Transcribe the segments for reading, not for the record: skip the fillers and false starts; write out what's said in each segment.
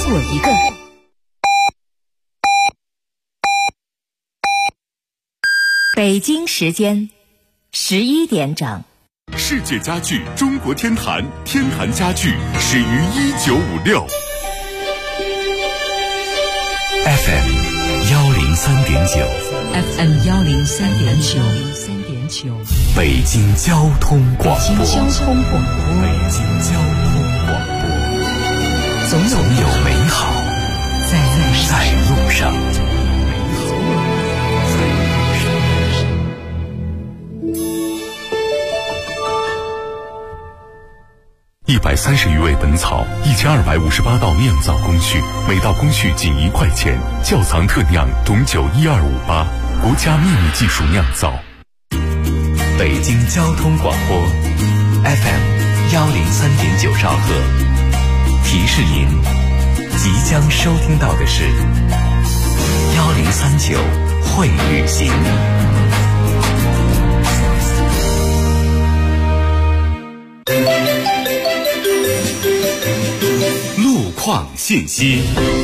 我一个。北京时间11点整。 世界家具中国天坛，天坛家具始于1956。 FM 103.9 FM 103.9， 北京交通广播。 北京交通广播，总有美好在路上。 130余味本草，1258道酿造工序，每道工序仅1块钱。窖藏特酿董酒12588，国家秘密技术酿造。 北京交通广播 FM 103.9兆赫，提示您即将收听到的是1039会旅行。 路况信息。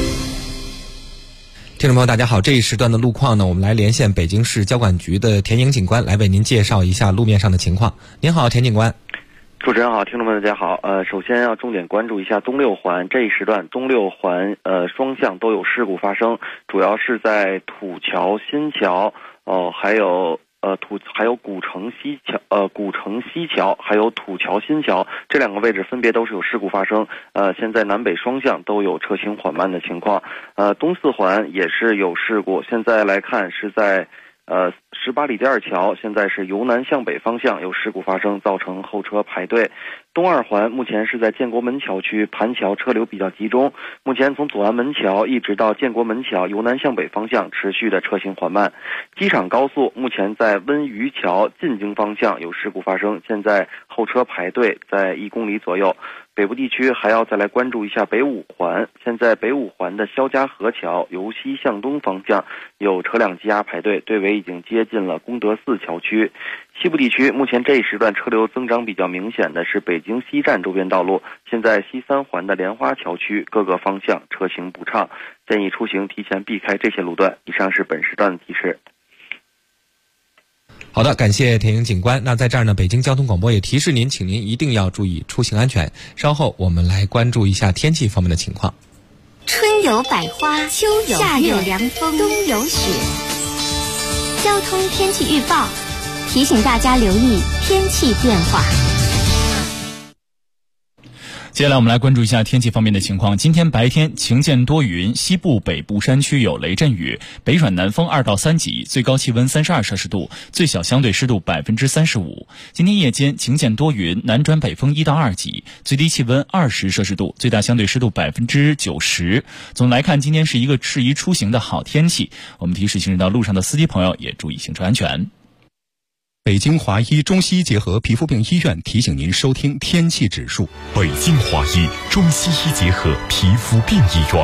听众朋友大家好，这一时段的路况呢，我们来连线北京市交管局的田颖警官来为您介绍一下路面上的情况。您好，田警官。 主持人好，听众们大家好。首先要重点关注一下东六环这一时段，东六环双向都有事故发生，主要是在土桥新桥还有古城西桥，还有土桥新桥这两个位置分别都是有事故发生。现在南北双向都有车行缓慢的情况。东四环也是有事故，现在来看是在18里第二桥，现在是由南向北方向有事故发生，造成后车排队。东二环目前是在建国门桥区盘桥车流比较集中，目前从左安门桥一直到建国门桥由南向北方向持续的车行缓慢。机场高速目前在温榆桥进京方向有事故发生，现在后车排队在1公里左右。北部地区还要再来关注一下北五环，现在北五环的肖家河桥由西向东方向有车辆积压排队，队尾已经接近了功德寺桥区。西部地区目前这一时段车流增长比较明显的是北京西站周边道路，现在西三环的莲花桥区各个方向车行不畅，建议出行提前避开这些路段。以上是本时段的提示。 好的，感谢田颖警官。那在这儿呢，北京交通广播也提示您，请您一定要注意出行安全。稍后我们来关注一下天气方面的情况。 春有百花，秋有夏有凉风，冬有雪。交通天气预报提醒大家留意天气变化。 接下来我们来关注一下天气方面的情况。今天白天晴间多云，西部北部山区有雷阵雨，北转南风2到3级，最高气温32摄氏度，最小相对湿度35%。今天夜间晴间多云，南转北风1到2级，最低气温20摄氏度，最大相对湿度90%。总的来看，今天是一个适宜出行的好天气。我们提示行驶到路上的司机朋友也注意行车安全。 北京华医中西医结合皮肤病医院提醒您收听天气指数。 北京华医中西医结合皮肤病医院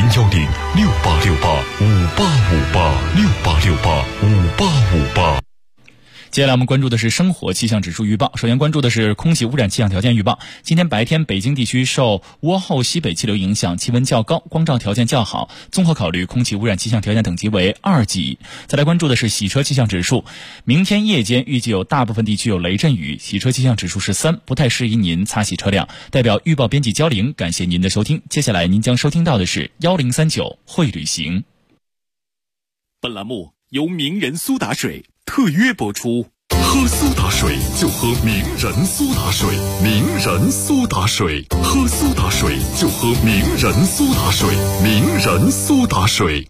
，0106868585868，68685858。 接下来我们关注的是生活气象指数预报。首先关注的是空气污染气象条件预报。今天白天北京地区受涡后西北气流影响，气温较高，光照条件较好，综合考虑空气污染气象条件等级为2级。再来关注的是洗车气象指数。明天夜间预计有大部分地区有雷阵雨，洗车气象指数是3，不太适宜您擦洗车辆。代表预报编辑焦玲，感谢您的收听。接下来您将收听到的是1039会旅行。 本栏目由名人苏打水特约播出。喝苏打水就喝名人苏打水，名人苏打水，喝苏打水就喝名人苏打水，名人苏打水。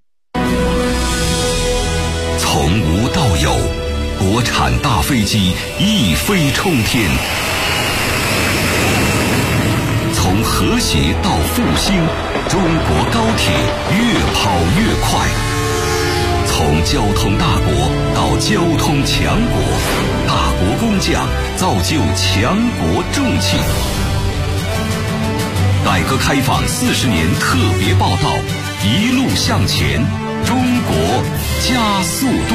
从无到有，国产大飞机一飞冲天；从和谐到复兴，中国高铁越跑越快。从交通大国到交通强国，大国工匠造就强国重器。改革开放40年特别报道，一路向前，中国加速度。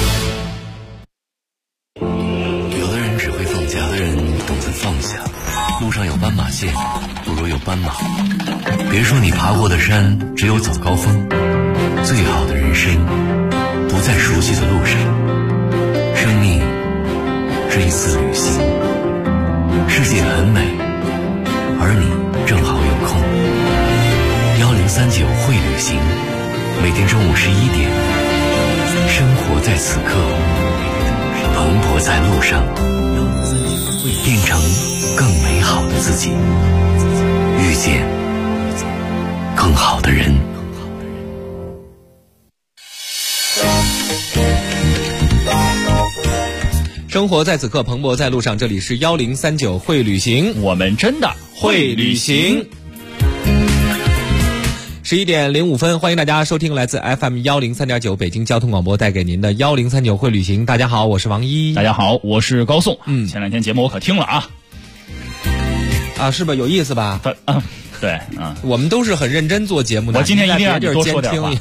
有的人只会放假，有的人懂得放下。 路上有斑马线，不如有斑马。别说你爬过的山只有早高峰，最好的人生不在熟悉的路上。生命是一次旅行，世界很美，而你正好有空。1039会旅行，每天中午11点，生活在此刻，蓬勃在路上，变成更美好的自己，遇见更好的人。 生活在此刻，蓬勃在路上。这里是1039会旅行， 我们真的会旅行。 11点05分，欢迎大家收听来自 FM 103.9北京交通广播带给您的1039会旅行。大家好，我是王一。 大家好，我是高颂。前2天节目我可听了啊， 是吧？有意思吧？ 对， 我们都是很认真做节目的。 我今天一定让你多说点话。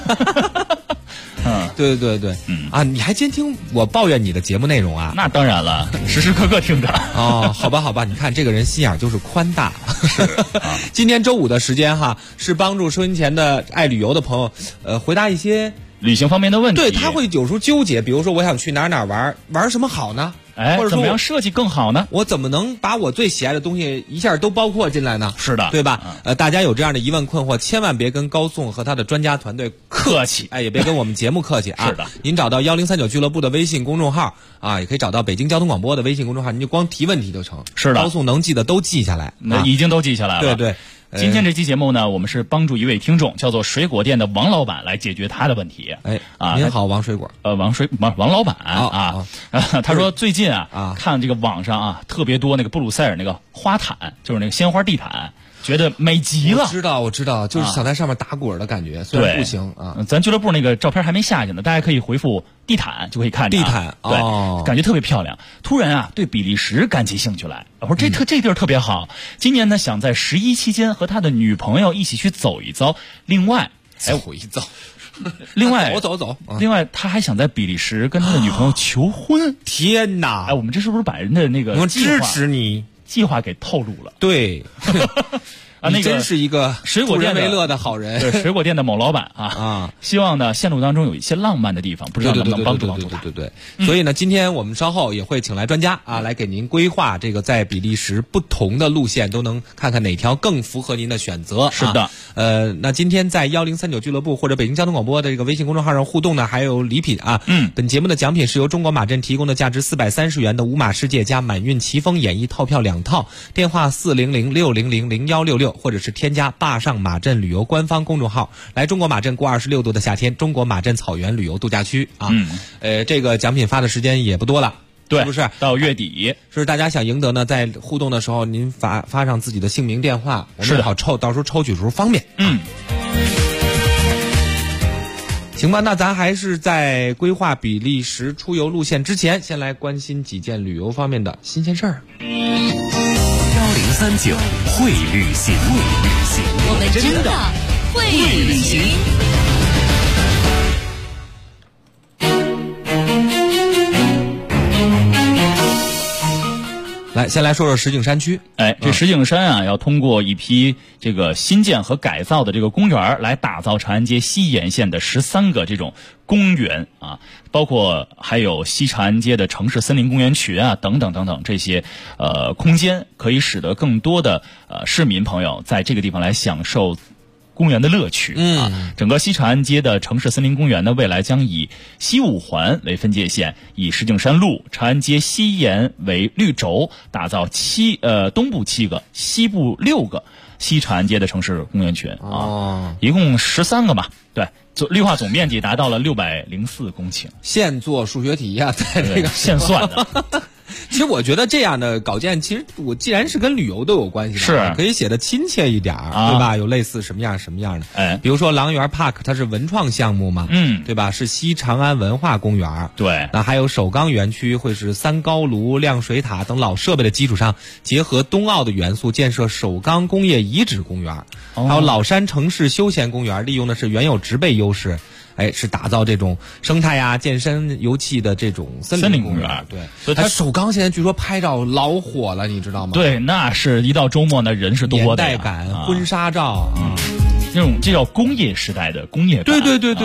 对，你还监听我抱怨你的节目内容啊？ 那当然了，时时刻刻听着。 好吧，你看这个人心眼就是宽大。今天周五的时间哈，是帮助收音前的爱旅游的朋友，回答一些旅行方面的问题。 对，他会有时候纠结，比如说我想去哪玩什么好呢？或者说怎么样设计更好呢？ 我怎么能把我最喜爱的东西一下都包括进来呢？ 是的， 对吧？大家有这样的疑问困惑，千万别跟高颂和他的专家团队客气，也别跟我们节目客气啊！ 是的， 您找到1039俱乐部的微信公众号啊，也可以找到北京交通广播的微信公众号，您就光提问题就成。 是的， 高颂能记的都记下来， 那已经都记下来了。 对。 今天这期节目呢，我们是帮助一位听众，叫做水果店的王老板来解决他的问题。 您好，王水果。 王老板他说最近看这个网上特别多那个布鲁塞尔那个花毯，就是那个鲜花地毯，觉得美极了。 我知道，就是想在上面打滚的感觉，虽然不行啊。 咱俱乐部那个照片还没下去呢，大家可以回复地毯就可以看见。 地毯， 对，感觉特别漂亮。突然对比利时感起兴趣来，我说这地儿特别好。今年呢，想在11期间和他的女朋友一起去走一遭。另外， 走一遭。 另外， 走。 另外，他还想在比利时跟他的女朋友求婚。 天哪！ 我们这是不是把人的那个我支持你计划给透露了？ 对。你真是一个水果店为乐的好人。 对，水果店的某老板希望呢线路当中有一些浪漫的地方，不知道能不能帮助他。 对。所以呢，今天我们稍后也会请来专家来给您规划这个在比利时不同的路线，都能看看哪条更符合您的选择。 是的。 那今天在1039俱乐部或者北京交通广播的这个微信公众号上互动呢，还有礼品啊。本节目的奖品是由中国马镇提供的价值430元的五马世界加满运奇峰演艺套票2套，电话400-600-0166。或者是添加坝上马镇旅游官方公众号，来中国马镇过26度的夏天，中国马镇草原旅游度假区啊。这个奖品发的时间也不多了， 对， 是不是到月底？ 是大家想赢得呢，在互动的时候您发上自己的姓名电话，我们好抽，到时候抽取的时候方便。行吧，那咱还是在规划比利时出游路线之前，先来关心几件旅游方面的新鲜事儿。 1039会旅行， 我们真的会旅行。 来，先来说说石景山区。 这石景山要通过一批这个新建和改造的这个公园来打造长安街西沿线的13个这种公园包括还有西长安街的城市森林公园群等等这些空间，可以使得更多的市民朋友在这个地方来享受公园的乐趣整个西长安街的城市森林公园呢，未来将以西5环为分界线，以石景山路、长安街西沿为绿轴，打造东部7个、西部6个西长安街的城市公园群一共13个嘛。对，绿化总面积达到了604公顷。 现做数学题在这个现算的。 其实我觉得这样的稿件，其实我既然是跟旅游都有关系的， 是可以写的亲切一点对吧？有类似什么样的，比如说狼园 Park， 它是文创项目嘛，对吧？是西长安文化公园， 对。 那还有首钢园区会是3高炉、亮水塔等老设备的基础上，结合冬奥的元素，建设首钢工业遗址公园，还有老山城市休闲公园，利用的是原有植被优势。 是打造这种生态呀、健身游憩的这种森林公园。对， 所以它首钢现在据说拍照老火了，你知道吗？ 对，那是一到周末那人是多的， 年代感、婚纱照这叫工业时代的工业感。 对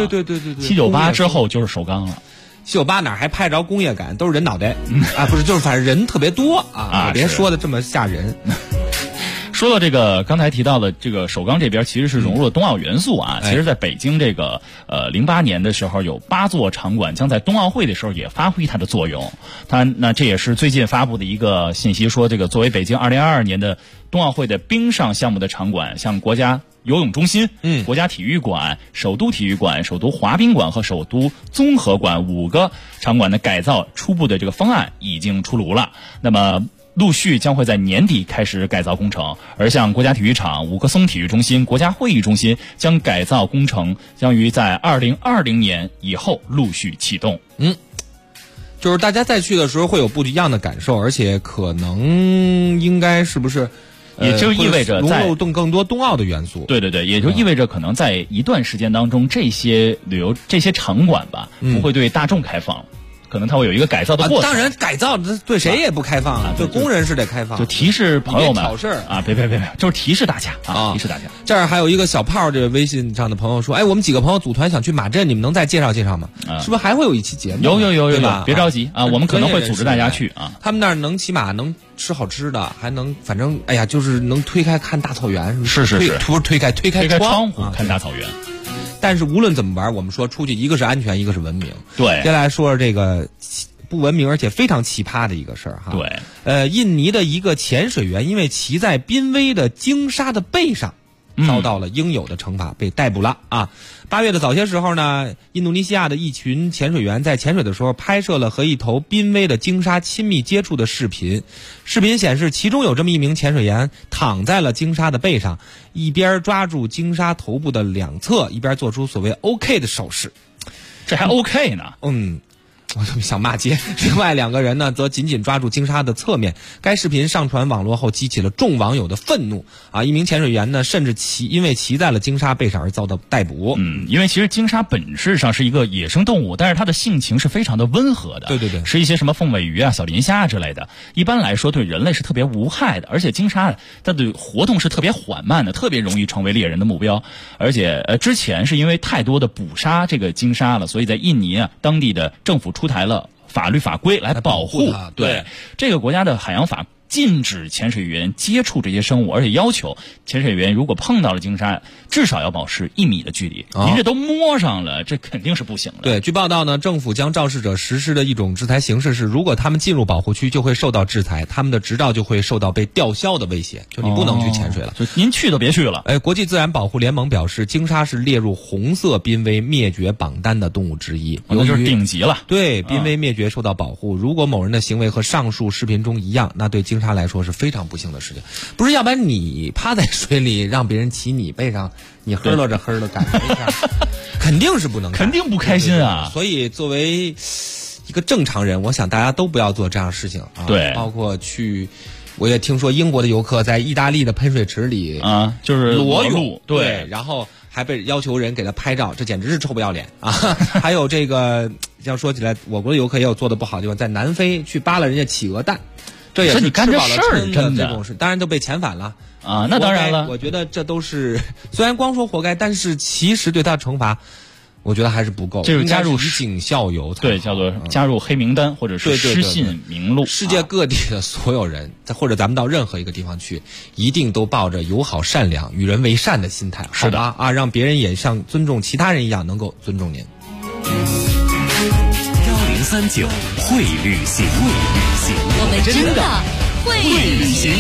798之后就是首钢了。 798哪还拍着工业感，都是人脑袋不是，就是反正人特别多别说的这么吓人。 说到这个，刚才提到的这个首钢这边其实是融入了冬奥元素其实在北京这个08年的时候，有8座场馆将在冬奥会的时候也发挥它的作用。那这也是最近发布的一个信息，说这个作为北京2022年的冬奥会的冰上项目的场馆，像国家游泳中心、国家体育馆、首都体育馆、首都滑冰馆和首都综合馆5个场馆的改造初步的这个方案已经出炉了。那么陆续将会在年底开始改造工程，而像国家体育场、五棵松体育中心、国家会议中心将改造工程将于在2020年以后陆续启动。 就是大家再去的时候会有不一样的感受，而且可能应该是不是也就意味着在融入更多冬奥的元素。 对，也就意味着可能在一段时间当中，这些场馆吧不会对大众开放。可能它会有一个改造的过程。 当然改造对谁也不开放对工人是得开放。 就提示朋友们挑事儿别，就是提示大家提示大家。 这儿还有一个小炮，这微信上的朋友说，我们几个朋友组团想去马镇，你们能再介绍介绍吗？是不是还会有一期节目？ 有对吧？ 别着急我们可能会组织大家去他们那儿能骑马，能吃好吃的，还能反正就是能推开看大草原。 是， 不是推开窗户看大草原。 但是无论怎么玩，我们说出去一个是安全，一个是文明。 对， 接下来说说这个不文明而且非常奇葩的一个事儿对， 印尼的一个潜水员因为骑在濒危的鲸鲨的背上，遭到了应有的惩罚，被逮捕了8月的早些时候呢，印度尼西亚的一群潜水员在潜水的时候拍摄了和一头濒危的鲸鲨亲密接触的视频。视频显示，其中有这么一名潜水员躺在了鲸鲨的背上，一边抓住鲸鲨头部的两侧，一边做出所谓 OK 的手势。 这还 OK 呢？ 我就想骂街。另外2个人呢，则紧紧抓住鲸鲨的侧面。该视频上传网络后，激起了众网友的愤怒一名潜水员呢，甚至因为骑在了鲸鲨背上而遭到逮捕。 因为其实鲸鲨本质上是一个野生动物，但是它的性情是非常的温和的。 对， 是一些什么凤尾鱼小磷虾之类的，一般来说对人类是特别无害的。而且鲸鲨它的活动是特别缓慢的，特别容易成为猎人的目标。而且之前是因为太多的捕杀这个鲸鲨了，所以在印尼当地的政府出台了法律法规来保护它。 对，这个国家的海洋法禁止潜水员接触这些生物，而且要求潜水员如果碰到了鲸鲨，至少要保持1米的距离。您这都摸上了，这肯定是不行的。 对，据报道呢，政府将肇事者实施的一种制裁形式是，如果他们进入保护区，就会受到制裁，他们的执照就会受到被吊销的威胁，就你不能去潜水了。 就您去都别去了。 国际自然保护联盟表示，鲸鲨是列入红色濒危灭绝榜单的动物之一， 那就是顶级了。 对，濒危灭绝受到保护。如果某人的行为和上述视频中一样，那对鲸鲨来说是非常不幸的事情。不是，要不然你趴在水里让别人骑你背上，你呵了着感觉一下，肯定是不能， 肯定不开心啊。 所以作为一个正常人，我想大家都不要做这样的事情对， 包括我也听说英国的游客在意大利的喷水池里就是裸泳， 对， 然后还被要求人给他拍照，这简直是臭不要脸还有这个要说起来，我国的游客也有做的不好的地方，在南非去扒了人家企鹅蛋，这也是你干这事儿真的这种事，当然都被遣返了那当然了。 我觉得这都是虽然光说活该，但是其实对他的惩罚我觉得还是不够， 这是加入以儆效尤， 对，叫做加入黑名单或者是失信名录。 世界各地的所有人，或者咱们到任何一个地方去，一定都抱着友好善良、与人为善的心态， 是的好吧让别人也像尊重其他人一样能够尊重您。 1039会旅行， 我们真的会旅行。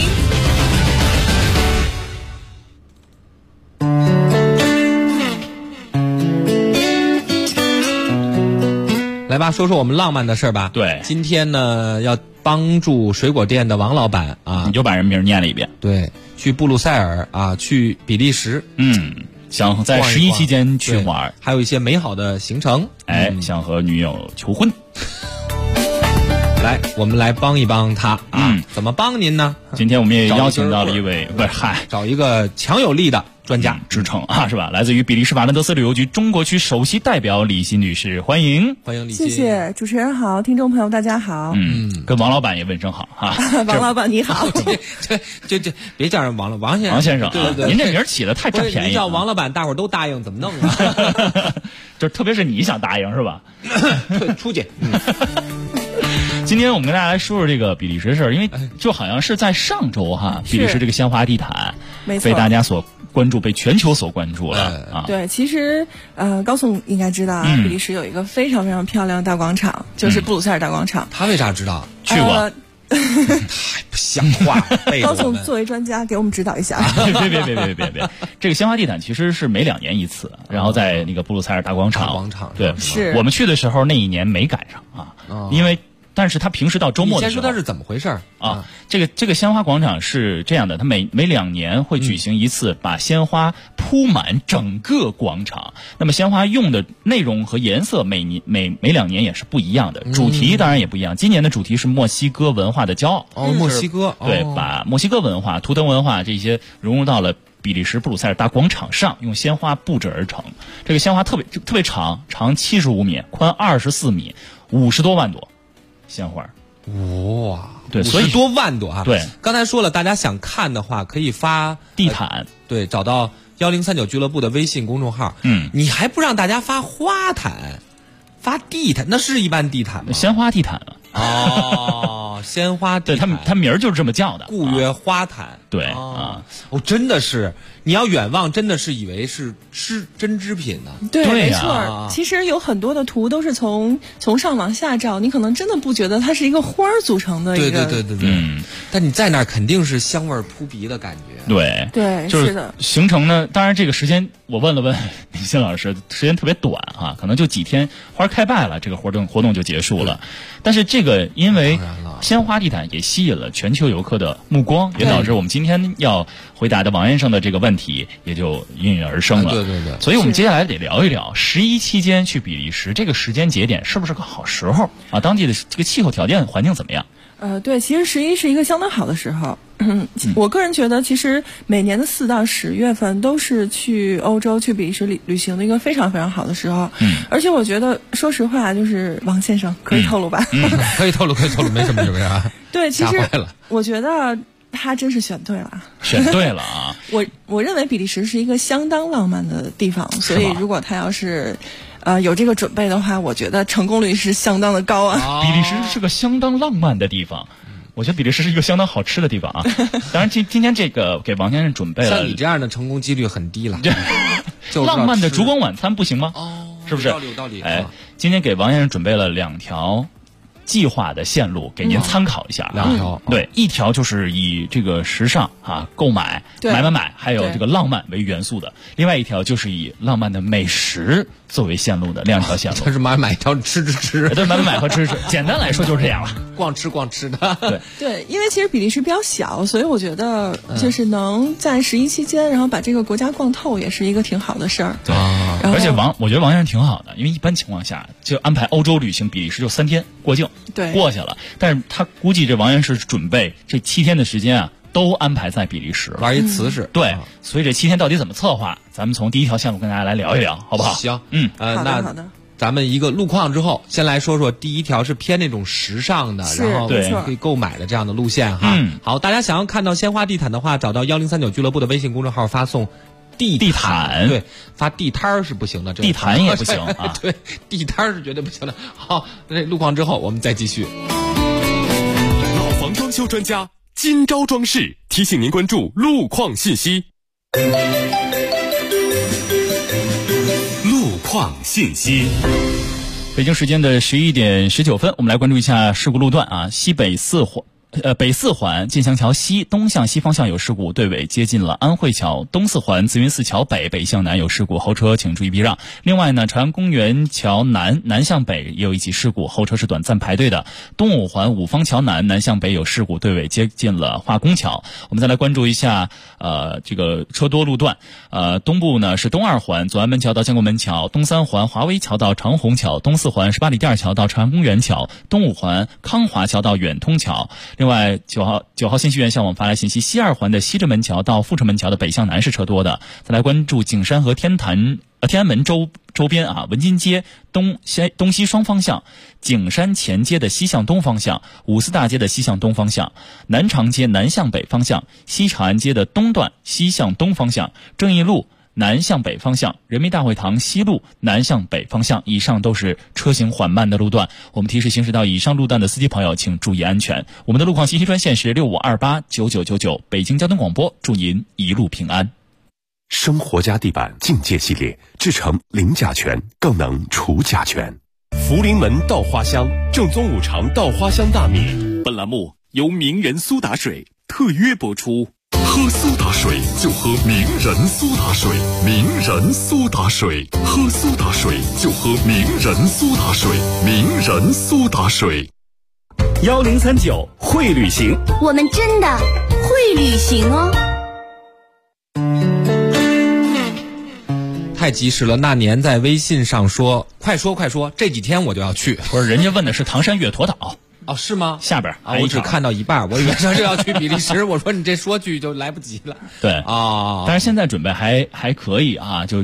来吧，说说我们浪漫的事儿吧。 对， 今天呢要帮助水果店的王老板你就把人名念了一遍。 对，去布鲁塞尔去比利时， 想在11期间去玩， 还有一些美好的行程。 想和女友求婚。 来，我们来帮一帮他怎么帮您呢？ 今天我们也邀请到了一位， 找一个强有力的专家支撑啊，是吧？来自于比利时瓦伦德斯旅游局中国区首席代表李欣女士，欢迎李欣。 谢谢主持人好，听众朋友大家好。 跟王老板也问声好哈。 王老板你好。 这别叫人王先生。 王先生， 对， 您这名起的太占便宜了。 你叫王老板，大伙儿都答应，怎么弄啊？ 就是特别是你想答应是吧？ 出去。 今天我们跟大家来说说这个比利时的事儿，因为就好像是在上周哈，比利时这个鲜花地毯被大家所关注，被全球所关注了啊。 对，其实高总应该知道啊，比利时有一个非常非常漂亮的大广场，就是布鲁塞尔大广场。 他为啥知道？ 去过。 太不像话！ 高总作为专家给我们指导一下。 别！这个鲜花地毯其实是每2年一次，然后在那个布鲁塞尔大广场。对， 是我们去的时候那一年没赶上啊，因为。但是他平时到周末的时候， 你先说他是怎么回事啊？这个鲜花广场是这样的，他每2年会举行一次，把鲜花铺满整个广场。那么鲜花用的内容和颜色每2年也是不一样的，主题当然也不一样。今年的主题是墨西哥文化的骄傲。 墨西哥对，把墨西哥文化、图腾文化这些融入到了比利时布鲁塞尔大广场上，用鲜花布置而成。这个鲜花特别长75米，宽24米，50多万朵。鲜花， 哇， 对，所以 50多万朵啊！ 对， 刚才说了，大家想看的话可以发地毯， 对，找到1039俱乐部的微信公众号。你还不让大家发花毯，发地毯，那是一般地毯吗？ 鲜花地毯鲜花地毯， 对，它名儿就是这么叫的， 故曰花毯。 对真的是，你要远望，真的是以为是针织品呢。 对，没错。其实有很多的图都是从上往下照，你可能真的不觉得它是一个花儿组成的一个。 对。但你在那儿肯定是香味扑鼻的感觉。 对， 就是的。 行程呢，当然这个时间我问了问李欣老师，时间特别短啊，可能就几天，花开败了，这个活动就结束了。但是这个因为鲜花地毯也吸引了全球游客的目光，也导致我们今天要回答的王先生的这个问题也就应运而生了。 对。 所以我们接下来得聊一聊11期间去比利时这个时间节点是不是个好时候啊？当地的这个气候条件环境怎么样？ 对，其实11是一个相当好的时候。我个人觉得，其实每年的4到10月份都是去欧洲、去比利时旅行的一个非常非常好的时候。而且我觉得，说实话，就是王先生可以透露吧？ 可以透露，没什么是不是啊？ 对，其实我觉得他真是选对了。 选对了啊！ 我认为比利时是一个相当浪漫的地方，所以如果他要是有这个准备的话，我觉得成功率是相当的高啊。 比利时是个相当浪漫的地方。我觉得比利时是一个相当好吃的地方啊！当然，今天这个给王先生准备了， 像你这样的成功几率很低了。 浪漫的烛光晚餐不行吗？是不是？ 有道理。 今天给王先生准备了2条计划的线路，给您参考一下。 2条， 对，一条就是以这个时尚购买，买，还有这个浪漫为元素的；另外一条就是以浪漫的美食作为线路的2条线路。 这是买一条吃。 对，买和吃。简单来说就是这样了， 逛吃的。 对，因为其实比利时比较小，所以我觉得就是能在11期间，然后把这个国家逛透，也是一个挺好的事儿。 对，而且我觉得王先生挺好的，因为一般情况下就安排欧洲旅行，比利时就3天过境。 对， 过去了，但是他估计这王先生是准备这7天的时间都安排在比利时玩一瓷实。 对，所以这7天到底怎么策划，咱们从第一条线路跟大家来聊一聊，好不好？ 行， 好的。 咱们一个路况之后，先来说说第一条是偏那种时尚的，然后可以购买的这样的路线哈。好，大家想要看到鲜花地毯的话，找到1039俱乐部的微信公众号发送地毯，对，发地摊儿是不行的， 地毯也不行啊。 对，地摊儿是绝对不行的。好，那路况之后我们再继续。 老房装修专家今朝装饰提醒您关注路况信息。路况信息。 北京时间的11点19分，我们来关注一下事故路段啊，北四环进祥桥西东向西方向有事故，对尾接近了安慧桥；东四环紫云寺桥北向南有事故，后车请注意避让。另外呢，长安公园桥南向北也有一起事故，后车是短暂排队的。东五环五方桥南向北有事故，对尾接近了化工桥。我们再来关注一下这个车多路段。东部呢是东二环左安门桥到建国门桥，东三环华威桥到长虹桥，东四环18里店桥到长安公园桥，东五环康华桥到远通桥。 另外9号信息源向我们发来信息，西二环的西直门桥到阜成门桥的北向南是车多的。再来关注景山和天安门周边啊，文津街东西双方向，景山前街的西向东方向，五四大街的西向东方向，南长街南向北方向，西长安街的东段西向东方向，正义路南向北方向，人民大会堂西路南向北方向，以上都是车行缓慢的路段。我们提示行驶到以上路段的司机朋友请注意安全。我们的路况信息专线是65289999，北京交通广播，祝您一路平安。 生活家地板境界系列，制成零甲醛，更能除甲醛。 福临门稻花香，正宗五常稻花香大米。 本栏目由名人苏打水特约播出。喝苏打水就喝名人苏打水，名人苏打水，喝苏打水就喝名人苏打水，名人苏打水。 1039会旅行， 我们真的会旅行哦。 太及时了，那年在微信上说快说，这几天我就要去。 不是，人家问的是唐山月坨岛。 哦，是吗？ 下边啊，我只看到一半，我以为他是要去比利时。我说你这说句就来不及了。 对啊，但是现在准备还可以啊，就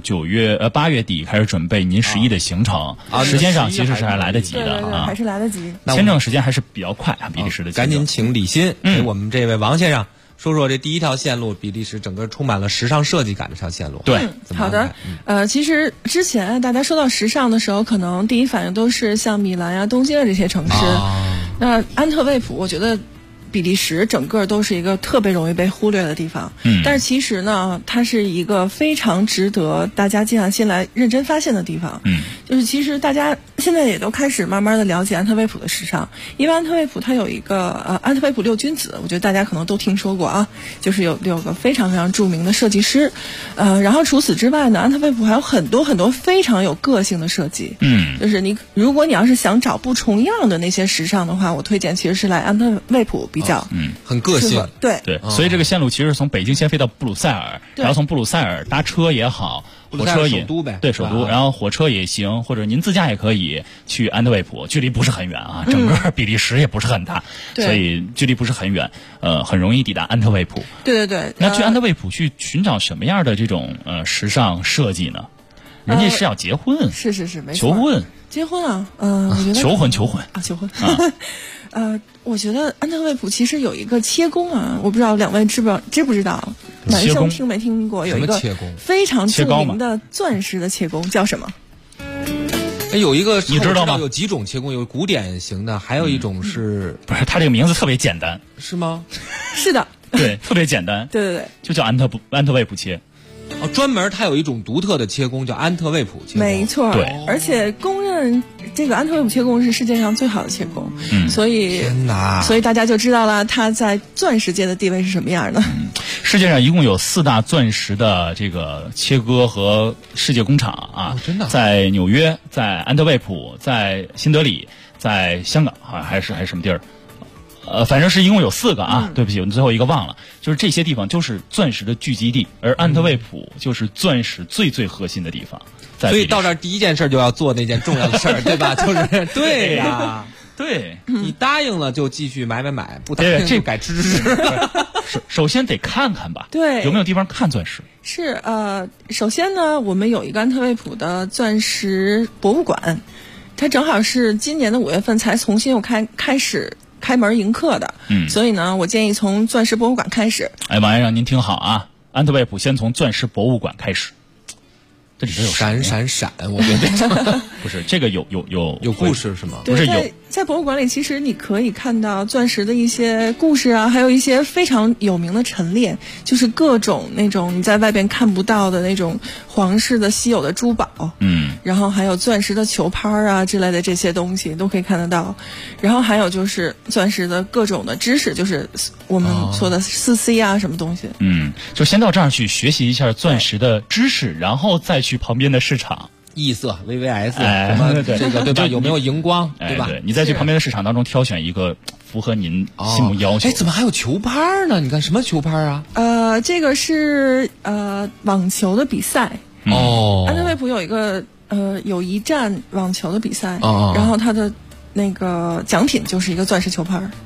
8月底开始准备您11的行程啊，时间上其实是还来得及的啊， 还是来得及。 签证时间还是比较快啊，比利时的。 赶紧请李欣给我们这位王先生说说这第一条线路，比利时整个充满了时尚设计感的这条线路。 对， 好的。其实之前大家说到时尚的时候，可能第一反应都是像米兰呀、东京的这些城市。那安特卫普，我觉得比利时整个都是一个特别容易被忽略的地方。但是其实呢，它是一个非常值得大家静下心来认真发现的地方。就是其实大家现在也都开始慢慢的了解安特卫普的时尚，因为安特卫普它有一个安特卫普6君子，我觉得大家可能都听说过啊，就是有6个非常非常著名的设计师。然后除此之外呢，安特卫普还有很多很多非常有个性的设计。就是如果你要是想找不重样的那些时尚的话，我推荐其实是来安特卫普比较很个性。 对， 所以这个线路其实是从北京先飞到布鲁塞尔，然后从布鲁塞尔搭车也好，火车也首都呗， 对，首都，然后火车也行，或者您自驾也可以去安特卫普，距离不是很远啊，整个比利时也不是很大，所以距离不是很远，很容易抵达安特卫普。 对。 那去安特卫普去寻找什么样的这种时尚设计呢？人家是要结婚， 是没错， 求婚， 结婚啊，我觉得求婚啊， 求婚。我觉得安特卫普其实有一个切工啊，我不知道两位知不知道？男生听没听过？有一个非常著名的钻石的切工叫什么？ 有一个你知道吗？ 有几种切工，有古典型的，还有一种是不是？它这个名字特别简单， 是吗？ 是的， 对，特别简单， 对， 就叫安特卫普切。 专门它有一种独特的切工叫安特卫普切工， 没错， 对， 而且公认这个安特卫普切工是世界上最好的切工，所以大家就知道了它在钻石界的地位是什么样的。 世界上一共有4大钻石的这个切割和世界工厂啊， 真的， 在纽约，在安特卫普，在新德里，在香港啊，还是什么地儿？反正是一共有4个啊，对不起，我最后一个忘了。就是这些地方就是钻石的聚集地，而安特卫普就是钻石最核心的地方。 所以到这儿第一件事就要做那件重要的事儿，对吧？就是对呀， 对， 你答应了就继续买，不答应就改吃。 首先得看看吧， 对， 有没有地方看钻石？ 是首先呢，我们有一个安特卫普的钻石博物馆，它正好是今年的5月份才重新又开始开门迎客的，所以呢，我建议从钻石博物馆开始。 哎，王先生您听好啊，安特卫普先从钻石博物馆开始。这里边有闪，我觉得不是这个有故事是吗？ 对， 不是在博物馆里，其实你可以看到钻石的一些故事啊，还有一些非常有名的陈列，就是各种那种你在外边看不到的那种皇室的稀有的珠宝，然后还有钻石的球拍啊之类的这些东西都可以看得到，然后还有就是钻石的各种的知识，就是我们说的4C 啊什么东西。 就先到这儿去学习一下钻石的知识，然后再去旁边的市场。 异色 VVS 什么这个对吧？有没有荧光对吧？ 对，你再去旁边的市场当中挑选一个符合您心目要求。 怎么还有球拍呢？你看什么球拍啊？ 这个是网球的比赛。安特卫普有一个友谊战网球的比赛，然后它的那个奖品就是一个钻石球拍。 我的妈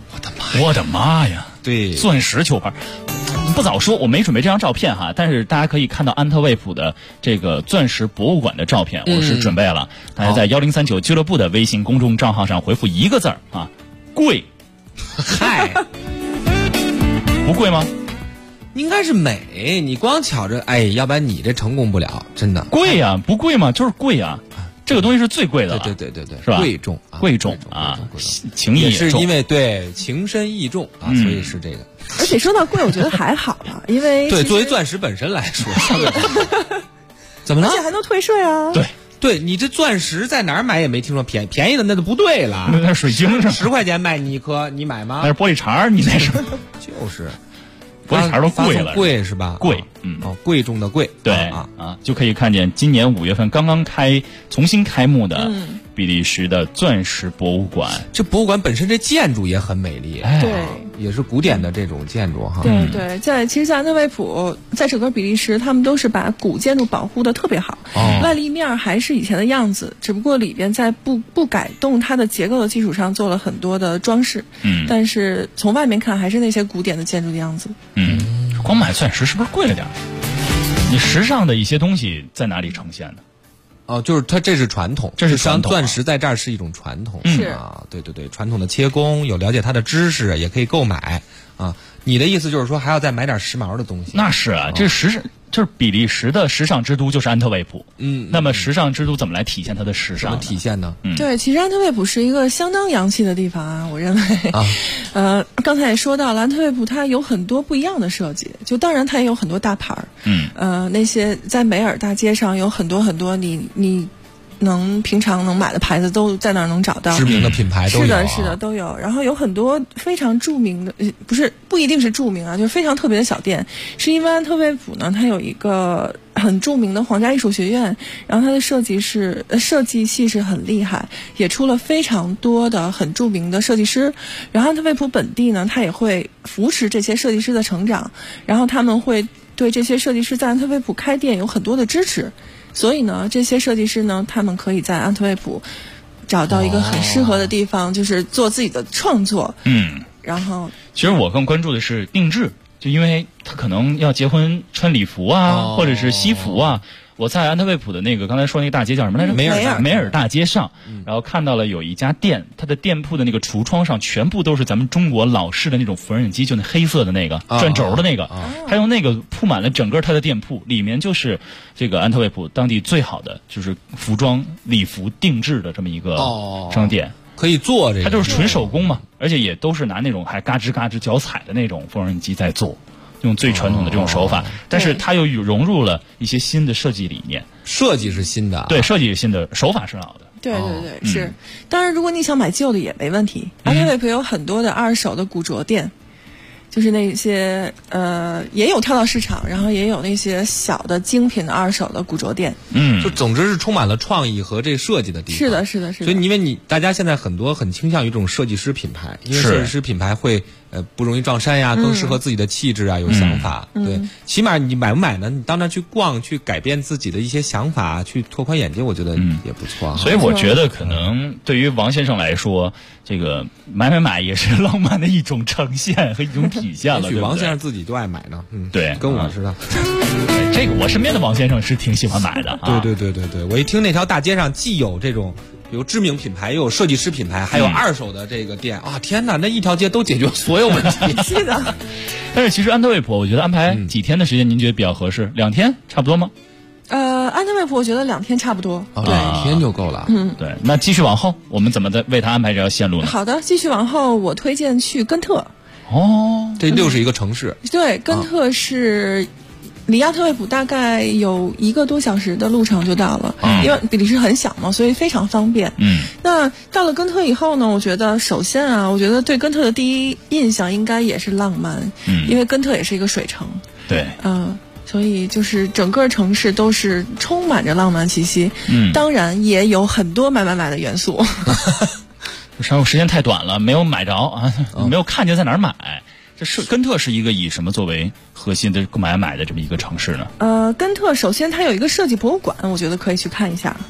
我的妈呀！ 对， 钻石球拍。不早说，我没准备这张照片哈，但是大家可以看到安特卫普的这个钻石博物馆的照片，我是准备了。大家在1039俱乐部的微信公众账号上回复一个字儿啊，贵。 嗨， 不贵吗？ 应该是美，你光瞧着，哎，要不然你这成功不了，真的。 贵呀，不贵吗？就是贵啊。这个东西是最贵的了， 对， 是吧？ 贵重啊， 贵重啊，情谊也是因为对情深意重啊，所以是这个。 而且说到贵，我觉得还好了，因为对作为钻石本身来说，怎么了？ 而且还能退税啊。 对， 你这钻石在哪儿买也没听说便宜的那就不对了。 那水晶是 10块钱卖你一颗，你买吗？ 那是玻璃碴，你那是就是。 玻璃碴都贵了， 贵是吧？ 贵， 贵重的贵， 对就可以看见今年5月份刚刚重新开幕的比利时的钻石博物馆。 这博物馆本身这建筑也很美丽， 对， 也是古典的这种建筑哈。 对，其实，在安特卫普，在整个比利时，他们都是把古建筑保护的特别好，外立面还是以前的样子，只不过里边在不改动它的结构的基础上做了很多的装饰，但是从外面看还是那些古典的建筑的样子。 光买钻石是不是贵了点？你时尚的一些东西在哪里呈现呢？ 哦，就是它这是传统， 这是传统， 钻石在这儿是一种传统， 是啊，对，传统的切工，有了解它的知识也可以购买啊。你的意思就是说还要再买点时髦的东西？ 那是啊，这就是比利时的时尚之都就是安特卫普。那么时尚之都怎么来体现它的时尚？ 怎么体现呢？ 对，其实安特卫普是一个相当洋气的地方啊，我认为。刚才也说到了，安特卫普它有很多不一样的设计，就当然它也有很多大牌儿。那些在梅尔大街上有很多你平常能买的牌子都在那儿能找到， 知名的品牌都有。 是的都有。然后有很多非常著名的，不一定是著名啊，就是非常特别的小店。是因为安特卫普呢，它有一个很著名的皇家艺术学院，然后它的设计系是很厉害，也出了非常多的很著名的设计师。然后安特卫普本地呢，它也会扶持这些设计师的成长，然后他们会对这些设计师在安特卫普开店有很多的支持。所以呢，这些设计师呢，他们可以在安特卫普找到一个很适合的地方，就是做自己的创作。然后， 其实我更关注的是定制，就因为他可能要结婚穿礼服啊，或者是西服啊。我在安特卫普的那个刚才说那个大街叫什么来着？梅尔大街上，然后看到了有一家店，它的店铺的那个橱窗上全部都是咱们中国老式的那种缝纫机，就那黑色的那个转轴的那个，还有那个铺满了整个它的店铺，里面就是这个安特卫普当地最好的就是服装礼服定制的这么一个商店。 可以做这个， 它就是纯手工嘛，而且也都是拿那种还嘎吱嘎吱脚踩的那种缝纫机在做。用最传统的这种手法，但是它又融入了一些新的设计理念。 设计是新的， 对，设计是新的，手法是老的。 对，是。当然，如果你想买旧的也没问题。安特卫普有很多的二手的古着店，就是那些也有跳蚤市场，然后也有那些小的精品的二手的古着店。 就总之是充满了创意和这设计的地方。 是的。 所以因为大家现在很多很倾向于这种设计师品牌，因为设计师品牌会不容易撞衫呀，更适合自己的气质啊，有想法。对，起码你买不买呢？你到那去逛，去改变自己的一些想法，去拓宽眼界，我觉得也不错。 所以我觉得可能对于王先生来说，这个买也是浪漫的一种呈现和一种体现了。 也许王先生自己就爱买呢。 对， 跟我似的。 这个我身边的王先生是挺喜欢买的。 对，我一听那条大街上既有这种有知名品牌，又有设计师品牌，还有二手的这个店啊！天哪，那一条街都解决所有问题。 是的。 但是其实安特卫普，我觉得安排几天的时间，您觉得比较合适？2天差不多吗？ 安特卫普我觉得2天差不多。 对，2天就够了。 对。那继续往后，我们怎么再为他安排这条线路呢？ 好的，继续往后，我推荐去根特。 这又是一个城市。 对，根特是离安特卫普大概有1个多小时的路程就到了，因为比利时很小嘛，所以非常方便。那到了根特以后呢，我觉得首先啊，我觉得对根特的第一印象应该也是浪漫，因为根特也是一个水城。 对， 所以就是整个城市都是充满着浪漫气息。当然也有很多买的元素。 上午时间太短了，没有买着啊，没有看见在哪儿买。根特是一个以什么作为核心的购买的这么一个城市呢？ 根特首先它有一个设计博物馆，我觉得可以去看一下。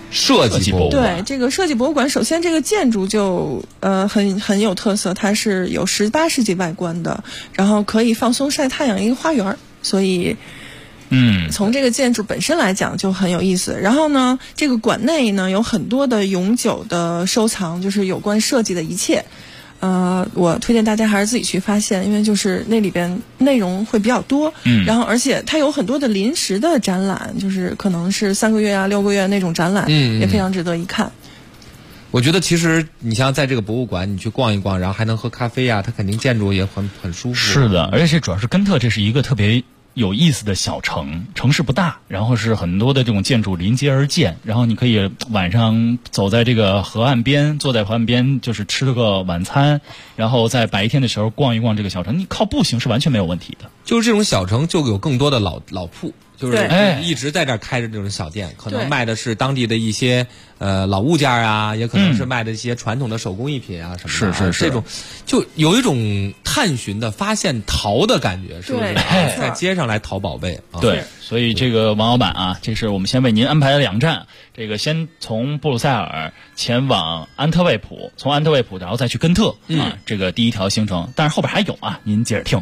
设计博物馆。 对，这个设计博物馆，首先这个建筑就很有特色，它是有18世纪外观的，然后可以放松晒太阳一个花园，所以从这个建筑本身来讲就很有意思。然后呢，这个馆内呢有很多的永久的收藏，就是有关设计的一切。我推荐大家还是自己去发现，因为就是那里边内容会比较多，然后而且它有很多的临时的展览，就是可能是3个月啊、6个月那种展览，也非常值得一看。 我觉得其实你像在这个博物馆，你去逛一逛，然后还能喝咖啡啊，它肯定建筑也很舒服。 是的，而且主要是根特这是一个特别有意思的小城，城市不大，然后是很多的这种建筑临街而建，然后你可以晚上走在这个河岸边，坐在河岸边就是吃个晚餐，然后在白天的时候逛一逛这个小城，你靠步行是完全没有问题的。 就是这种小城就有更多的老铺，就是一直在这儿开着这种小店，可能卖的是当地的一些老物件啊，也可能是卖的一些传统的手工艺品啊什么的。是这种就有一种探寻的发现淘的感觉，是不是？在街上来淘宝贝。 对，所以这个王老板啊，这是我们先为您安排了2站，这个先从布鲁塞尔前往安特卫普，从安特卫普然后再去根特啊，这个第一条行程。但是后边还有啊，您接着听。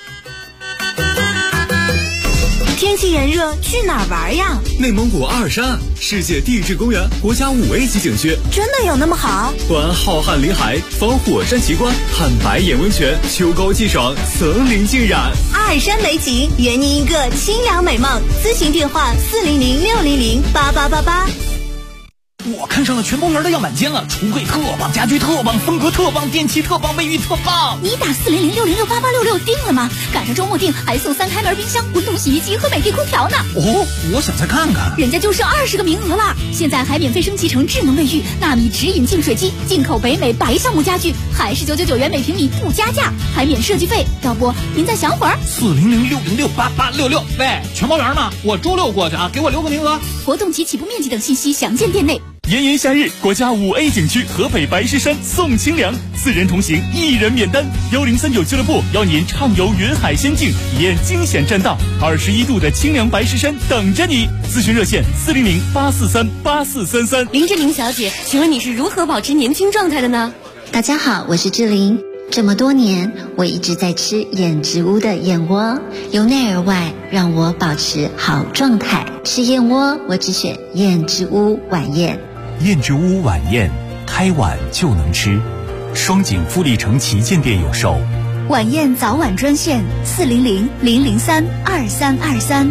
天气炎热，去哪儿玩呀？ 内蒙古阿尔山世界地质公园国家5A 级景区， 真的有那么好？ 观浩瀚林海，访火山奇观，看白眼温泉，秋高气爽，层林尽染。 阿尔山美景，圆您一个清凉美梦。咨询电话400-600-8888。 我看上了全包园的样板间了，橱柜特棒，家具特棒，风格特棒，电器特棒，卫浴特棒。 你打400-600-8866定了吗？赶上周末定还送3开门冰箱、滚筒洗衣机和美的空调呢。 哦，我想再看看。 人家就剩20个名额了，现在还免费升级成智能卫浴、纳米直饮净水机、进口北美白橡木家具，还是999元每平米不加价，还免设计费。要不您再想会儿 ？400-600-8866。喂，全包园吗？我周6过去啊，给我留个名额。 活动及起步面积等信息详见店内。 炎炎夏日，国家5A 景区河北白石山送清凉，4人同行1人免单。1039俱乐部邀您畅游云海仙境，体验惊险栈道，21度的清凉白石山等着你。咨询热线400-843-8433。 林志玲小姐，请问你是如何保持年轻状态的呢？ 大家好，我是志玲。这么多年，我一直在吃燕之屋的燕窝，由内而外让我保持好状态。吃燕窝，我只选燕之屋晚宴。 燕之屋晚宴，开晚就能吃。双井富力城旗舰店有售。 晚宴早晚专线400-003-2323。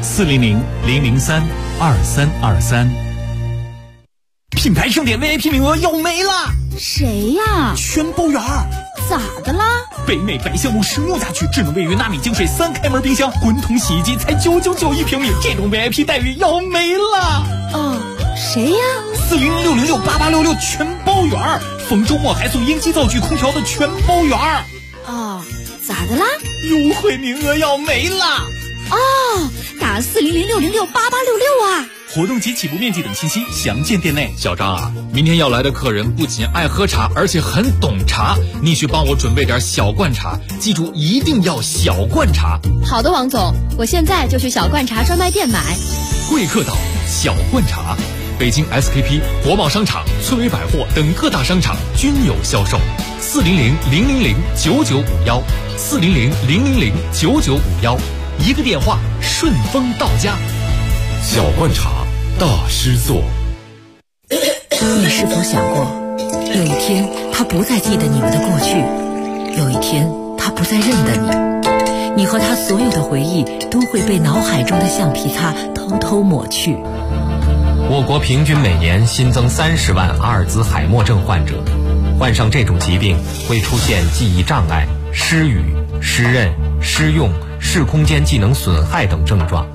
400-003-2323。 品牌盛典 VIP 名额要没了。 谁呀？ 全包园。 咋的啦？ 北美白橡木实木家具、智能卫浴、纳米净水、3开门冰箱、滚筒洗衣机才999一平米，这种 VIP 待遇要没了。 谁呀 ？400-600-8866全包园，逢周末还送烟机灶具空调的全包园。 咋的啦？ 优惠名额要没了。 打400-600-8866啊！ 活动及起步面积等信息详见店内。 小张啊，明天要来的客人不仅爱喝茶，而且很懂茶，你去帮我准备点小罐茶，记住一定要小罐茶。 好的，王总，我现在就去小罐茶专卖店买。 贵客岛小罐茶，北京 SKP、国贸商场、村委百货等各大商场均有销售。400-000-9951 400-000-9951，一个电话顺丰到家。 小罐茶大师座。 你是否想过，有一天他不再记得你们的过去，有一天他不再认得你，你和他所有的回忆都会被脑海中的橡皮擦偷偷抹去。 我国平均每年新增30万阿尔兹海默症患者，患上这种疾病会出现记忆障碍、失语、失认、失用、视空间技能损害等症状。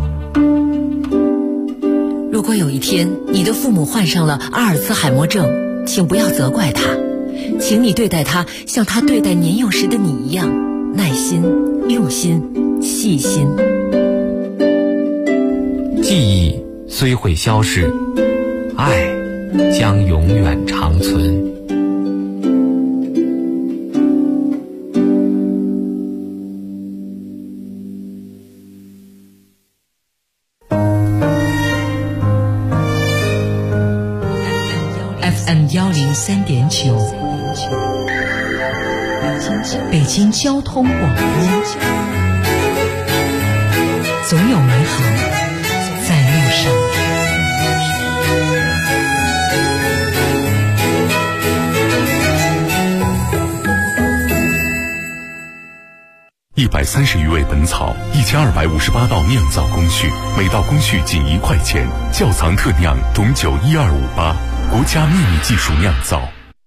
如果有一天你的父母患上了阿尔兹海默症，请不要责怪他，请你对待他像他对待年幼时的你一样，耐心、用心、细心。 记忆虽会消逝，爱将永远长存。 103.9，北京交通广播，总有美好在路上。 130余味本草，1258道酿造工序，每道工序仅1块钱。窖藏特酿董酒12588，国家秘密技术酿造。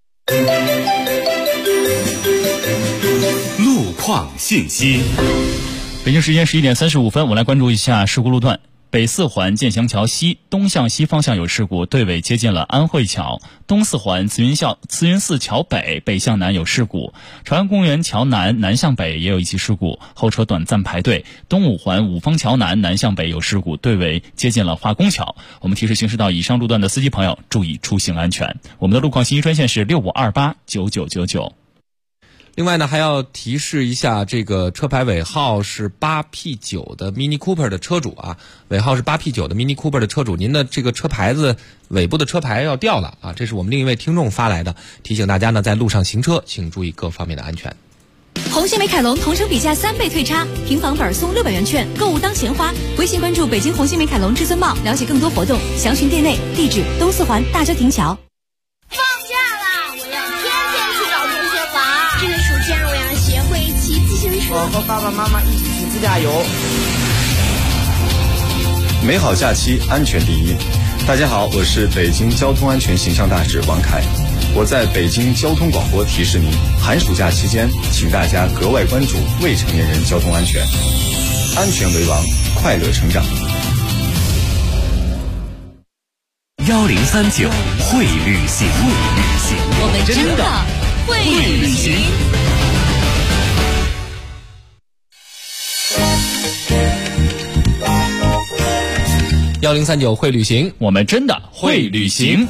路况信息。 北京时间11点35分，我来关注一下事故路段。北四环建祥桥西东向西方向有事故，队尾接近了安慧桥；东四环慈云寺桥北北向南有事故；朝阳公园桥南南向北也有一起事故，后车短暂排队；东五环五方桥南南向北有事故，队尾接近了化工桥。我们提示行驶到以上路段的司机朋友注意出行安全。我们的路况信息专线是65289999。 另外呢，还要提示一下，这个车牌尾号是8P9的 Mini Cooper 的车主啊，尾号是8P9的 Mini Cooper 的车主，您的这个车牌子尾部的车牌要掉了啊，这是我们另一位听众发来的，提醒大家呢，在路上行车请注意各方面的安全。 红星美凯龙同城比价3倍退差，平房本送600元券，购物当钱花。微信关注北京红星美凯龙至尊茂，了解更多活动，详询店内。地址东四环大郊亭桥。 放假啦，我要天天去找同学玩。这个暑假我要学会骑自行车。 我和爸爸妈妈一起去自驾游。 美好假期，安全第一。大家好，我是北京交通安全形象大使王凯。我在北京交通广播提示您，寒暑假期间，请大家格外关注未成年人交通安全，安全为王，快乐成长。 1039会旅行， 我们真的会旅行。 1039会旅行， 我们真的会旅行。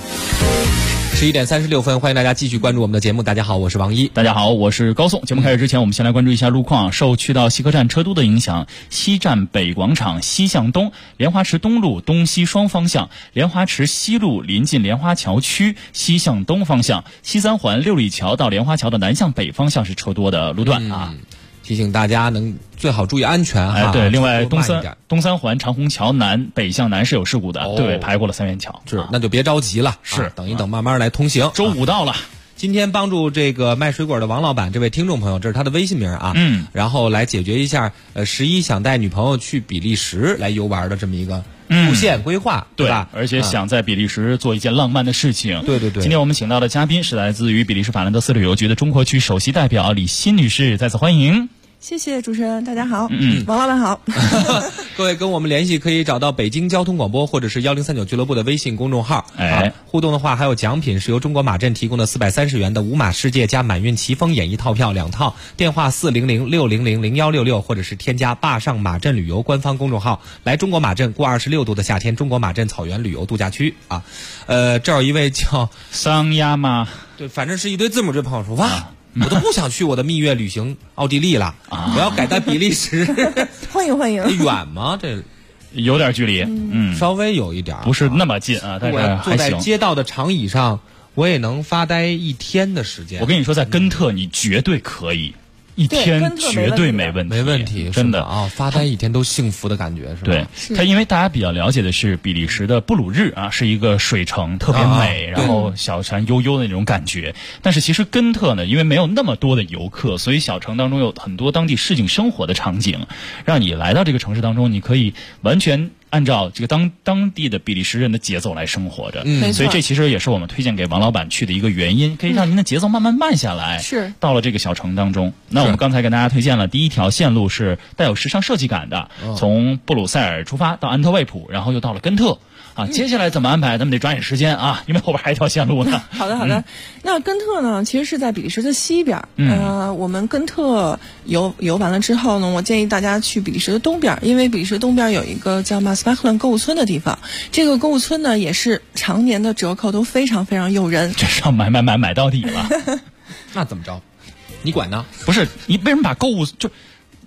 11点36分，欢迎大家继续关注我们的节目。大家好，我是王一。 大家好，我是高颂。节目开始之前，我们先来关注一下路况。受去到西客站车都的影响，西站北广场西向东、莲花池东路东西双方向、莲花池西路临近莲花桥区西向东方向、西三环六里桥到莲花桥的南向北方向是车多的路段啊。 提醒大家能最好注意安全哈。 对，另外东三环长虹桥南北向南是有事故的，对，排过了三元桥。 是，那就别着急了， 是等一等，慢慢来通行。 周五到了。 今天帮助这个卖水果的王老板这位听众朋友，这是他的微信名啊，然后来解决一下11想带女朋友去比利时来游玩的这么一个路线规划，对吧？ 而且想在比利时做一件浪漫的事情。 对。 今天我们请到的嘉宾是来自于比利时法兰德斯旅游局的中国区首席代表李欣女士，再次欢迎。 谢谢主持人，大家好，王老板好。 各位跟我们联系可以找到北京交通广播或者是1039俱乐部的微信公众号。互动的话还有奖品，是由中国马镇提供的430元的五马世界加满运奇峰演艺套票2套，电话400-600-0166，或者是添加坝上马镇旅游官方公众号，来中国马镇过26度的夏天，中国马镇草原旅游度假区啊。这儿有一位叫桑亚玛， 对，反正是一堆字母，这朋友说哇。我都不想去我的蜜月旅行奥地利了，我要改在比利时。 欢迎欢迎。 远吗？这有点距离， 稍微有一点， 不是那么近啊，但是还行。 坐在街道的长椅上，我也能发呆1天的时间。 我跟你说，在根特你绝对可以。1天绝对没问题， 真的啊！发呆1天都幸福的感觉是吧？ 对，它因为大家比较了解的是比利时的布鲁日啊，是一个水城，特别美，然后小山悠悠的那种感觉。但是其实根特呢，因为没有那么多的游客，所以小城当中有很多当地市井生活的场景，让你来到这个城市当中，你可以完全按照这个当地的比利时人的节奏来生活着，所以这其实也是我们推荐给王老板去的一个原因，可以让您的节奏慢慢慢下来。 是到了这个小城当中，那我们刚才跟大家推荐了第一条线路是带有时尚设计感的，从布鲁塞尔出发到安特卫普，然后又到了根特。接下来怎么安排？咱们得抓紧时间啊，因为后边还有一条线路呢。 好的。那根特呢，其实是在比利时的西边。我们根特游完了之后呢，我建议大家去比利时的东边，因为比利时东边有一个叫马斯巴克伦购物村的地方。这个购物村呢，也是常年的折扣都非常非常诱人。 这是要买到底了。 那怎么着？你管呢？ 不是，你为什么把购物就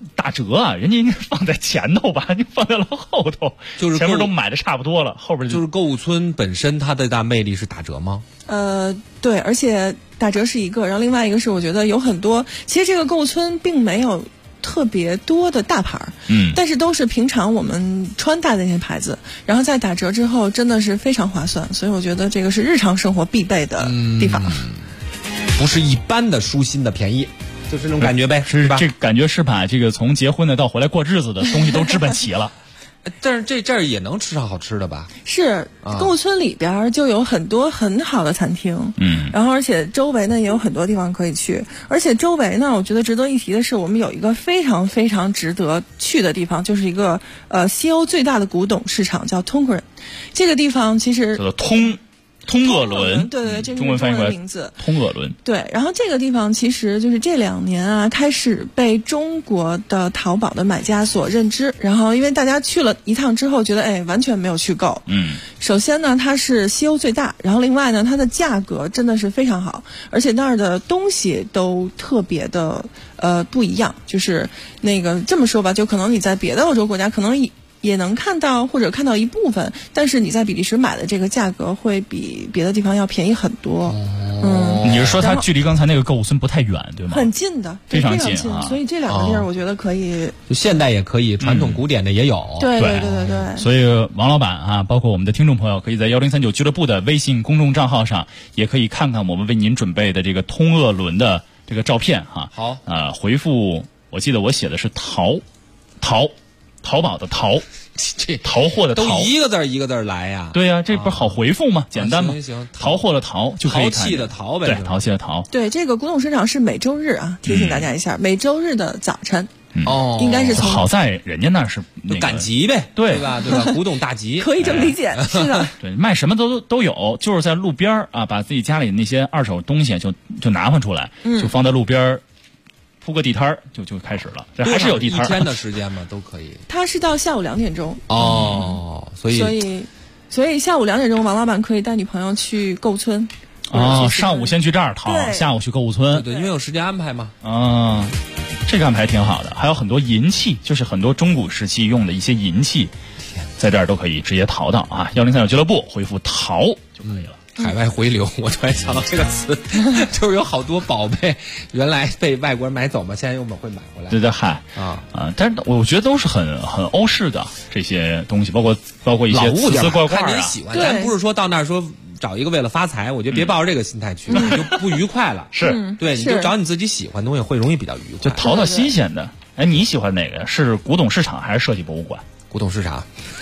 打折啊，人家应该放在前头吧，你放在了后头， 就是前面都买的差不多了，后边就是购物村本身它的大魅力是打折吗？ 对，而且打折是一个，然后另外一个是我觉得有很多，其实这个购物村并没有特别多的大牌，但是都是平常我们穿戴的那些牌子，然后在打折之后真的是非常划算，所以我觉得这个是日常生活必备的地方， 不是一般的舒心的便宜。就是那种感觉呗， 是吧？ 这感觉是把这个从结婚的到回来过日子的东西都置办齐了。 但是这儿也能吃上好吃的吧？ 是，购物村里边就有很多很好的餐厅，然后而且周围呢也有很多地方可以去，而且周围呢，我觉得值得一提的是，我们有一个非常非常值得去的地方，就是一个西欧最大的古董市场，叫通格人。这个地方其实叫做通鄂伦， 对，这是中文翻译过来名字。 通鄂伦， 对。然后这个地方其实就是这2年啊，开始被中国的淘宝的买家所认知。然后因为大家去了一趟之后，觉得完全没有去够。首先呢，它是西欧最大，然后另外呢，它的价格真的是非常好，而且那儿的东西都特别的不一样。就是那个这么说吧，就可能你在别的欧洲国家可能也能看到或者看到一部分，但是你在比利时买的这个价格会比别的地方要便宜很多。 你是说它距离刚才那个购物村不太远，对吗？ 很近的， 非常近啊！所以这2个地儿我觉得可以， 就现代也可以，传统古典的也有。 对。 所以王老板啊，包括我们的听众朋友，可以在1039俱乐部的微信公众账号上，也可以看看我们为您准备的这个通鄂伦的这个照片哈。 好， 回复我记得我写的是淘宝的淘，这淘货的淘， 都一个字一个字来呀。 对呀，这不是好回复吗？简单吗？ 行， 淘货的淘就可以看。 淘气的淘呗。 对，淘气的淘。 对，这个古董市场是每周日啊，提醒大家一下，每周日的早晨。应该是从好在人家那是赶集呗，对吧？古董大集可以这么理解，是的。 对，卖什么都有，就是在路边啊，把自己家里那些二手东西就拿回出来，就放在路边。铺个地摊就开始了，这还是有地摊。 1天的时间吗？都可以。 它是到下午2点钟。 所以下午2点钟，王老板可以带女朋友去购物村。 上午先去这儿淘，下午去购物村。 对，因为有时间安排嘛。 这个安排挺好的，还有很多银器，就是很多中古时期用的一些银器，在这儿都可以直接淘到啊。1039俱乐部回复淘就可以了。 海外回流，我突然想到这个词，就是有好多宝贝原来被外国人买走嘛，现在又会买回来。 对，嗨但是我觉得都是很欧式的这些东西，包括一些老物件， 看您喜欢。咱不是说到那儿说找一个为了发财，我觉得别抱着这个心态去，你就不愉快了。 是， 对，你就找你自己喜欢的东西，会容易比较愉快。 就淘到新鲜的。你喜欢哪个？是古董市场还是设计博物馆？ 古董市场。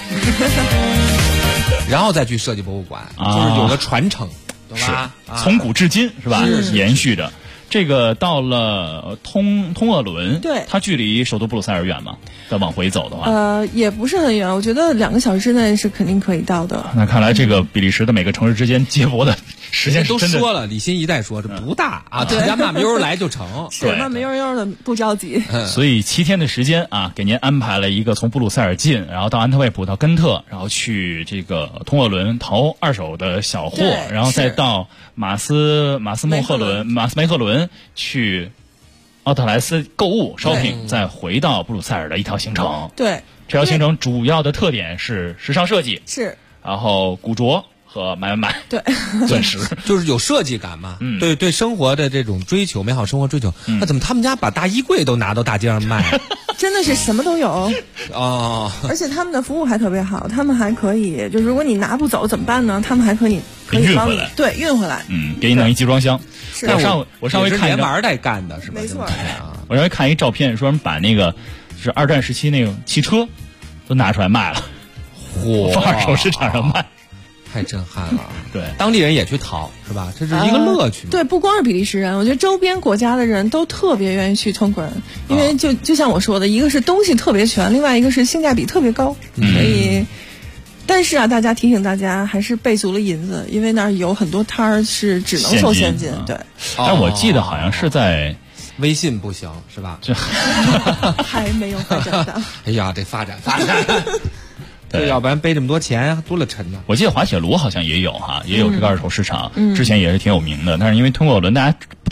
然后再去设计博物馆，就是有个传承，对吧？ 从古至今是吧？延续着。这个到了通鄂伦， 对， 它距离首都布鲁塞尔远吗？再往回走的话， 也不是很远，我觉得2个小时之内是肯定可以到的。 那看来这个比利时的每个城市之间接驳的时间都说了，李欣一代说这不大啊，大家慢慢悠来就成， 是慢慢悠的，不着急。 所以7天的时间啊，给您安排了一个从布鲁塞尔进，然后到安特卫普到根特，然后去这个通鄂伦淘二手的小货，然后再到马斯梅赫伦去奥特莱斯购物 shopping， 再回到布鲁塞尔的一条行程。 对， 这条行程主要的特点是时尚设计， 是， 然后古着和买， 对， 钻石， 就是有设计感嘛。对生活的这种追求，美好生活追求。那怎么他们家把大衣柜都拿到大街上卖？ 真的是什么都有而且他们的服务还特别好，他们还可以，就如果你拿不走怎么办呢？他们还可以运回来， 对，运回来， 给你弄一集装箱。我上回看连玩带干的是吧？ 没错。 我上回看一照片，说把那个是2战时期那个汽车都拿出来卖了，放二手市场上卖。 太震撼了， 对， 当地人也去淘，是吧？这是一个乐趣嘛。 对，不光是比利时人，我觉得周边国家的人都特别愿意去通格人，因为就像我说的，一个是东西特别全，另外一个是性价比特别高，所以。但是啊，大家提醒大家还是备足了银子，因为那儿有很多摊儿是只能收现金。对， 但我记得好像是在微信不行，是吧？ 还没有发展到。 哎呀，这发展。对，要不然背这么多钱多了沉呢。 我记得滑铁卢好像也有这个二手市场，之前也是挺有名的，但是因为通过伦大家不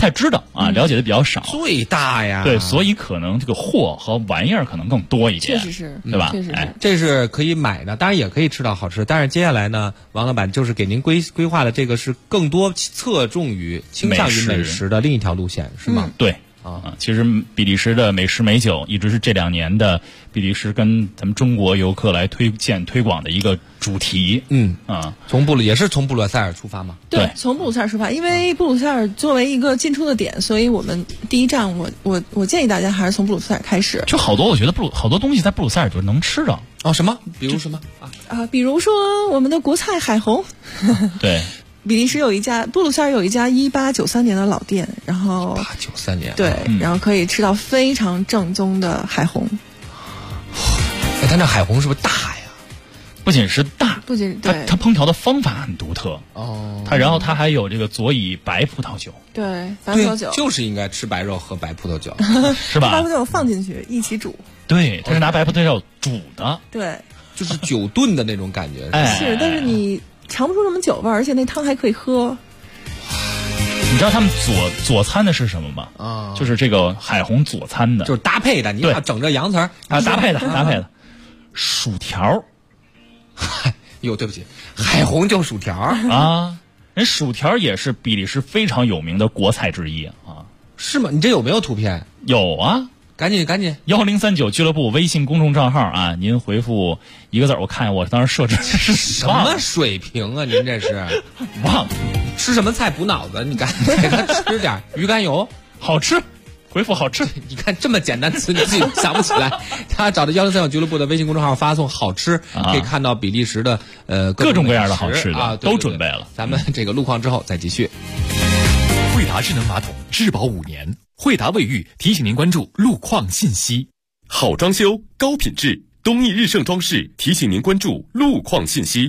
太知道啊，了解的比较少。 最大呀， 对，所以可能这个货和玩意儿可能更多一点， 确实是， 对吧？ 确实是， 这是可以买的，当然也可以吃到好吃。但是接下来呢，王老板就是给您规划的这个是更多侧重于倾向于美食的另一条路线，是吗？ 对。其实比利时的美食美酒一直是这2年的比利时跟咱们中国游客来推广的一个主题。 也是从布鲁塞尔出发嘛？ 对，从布鲁塞尔出发，因为布鲁塞尔作为一个进出的点，所以我们第一站我建议大家还是从布鲁塞尔开始。 就好多，我觉得好多东西在布鲁塞尔就能吃的。 什么？比如什么比如说我们的国菜海虹。 对。 比利时布鲁塞尔有一家1893年的老店，然后 1893年， 对，然后可以吃到非常正宗的海虹。 它那海虹是不是大呀？ 不仅是大， 对， 它烹调的方法很独特然后它还有这个佐以白葡萄酒。 对，白葡萄酒就是应该吃白肉喝白葡萄酒， 是吧？ 白葡萄酒放进去一起煮。 对，它是拿白葡萄酒煮的。 对， 就是酒炖的那种感觉。 是，但是你尝不出什么酒味，而且那汤还可以喝。 你知道他们佐餐的是什么吗？就是这个海虹佐餐的， 就是搭配的。你要整这洋词儿搭配的薯条。 对不起，海虹就薯条啊！人薯条也是比利时非常有名的国菜之一啊。 是吗？你这有没有图片？ 有啊。 赶紧 1039俱乐部微信公众账号啊，您回复一个字，我看我当时设置是什么水平啊？您这是忘了吃什么菜补脑子？你赶紧给他吃点鱼肝油， 好吃。回复好吃， 你看这么简单词你自己想不起来。他找到1039俱乐部的微信公众号发送好吃，可以看到比利时的各种各样的好吃的都准备了。 咱们这个路况之后再继续。 惠达智能马桶质保5年，惠达卫浴提醒您关注路况信息。好装修高品质，东益日盛装饰提醒您关注路况信息。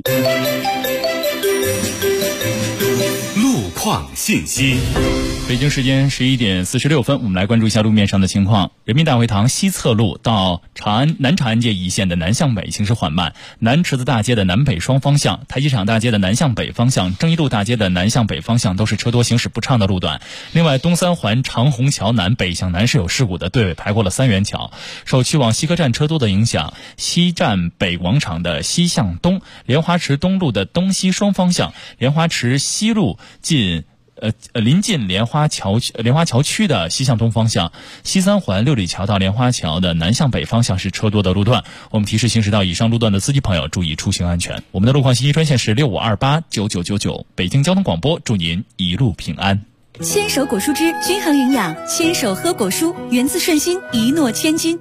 路况信息。 北京时间11点46分，我们来关注一下路面上的情况。人民大会堂西侧路到南长安街一线的南向北行驶缓慢，南池子大街的南北双方向，台机场大街的南向北方向，正一路大街的南向北方向都是车多行驶不畅的路段。另外，东三环长虹桥南北向南是有事故的，队尾排过了三元桥。受去往西客站车多的影响，西站北广场的西向东，莲花池东路的东西双方向，莲花池西路临近莲花桥区的西向东方向，西三环六里桥到莲花桥的南向北方向是车多的路段。我们提示行驶到以上路段的司机朋友注意出行安全。我们的路况信息专线是65289999，北京交通广播，祝您一路平安。 牵手果蔬汁均衡营养，牵手喝果蔬，源自顺心，一诺千金。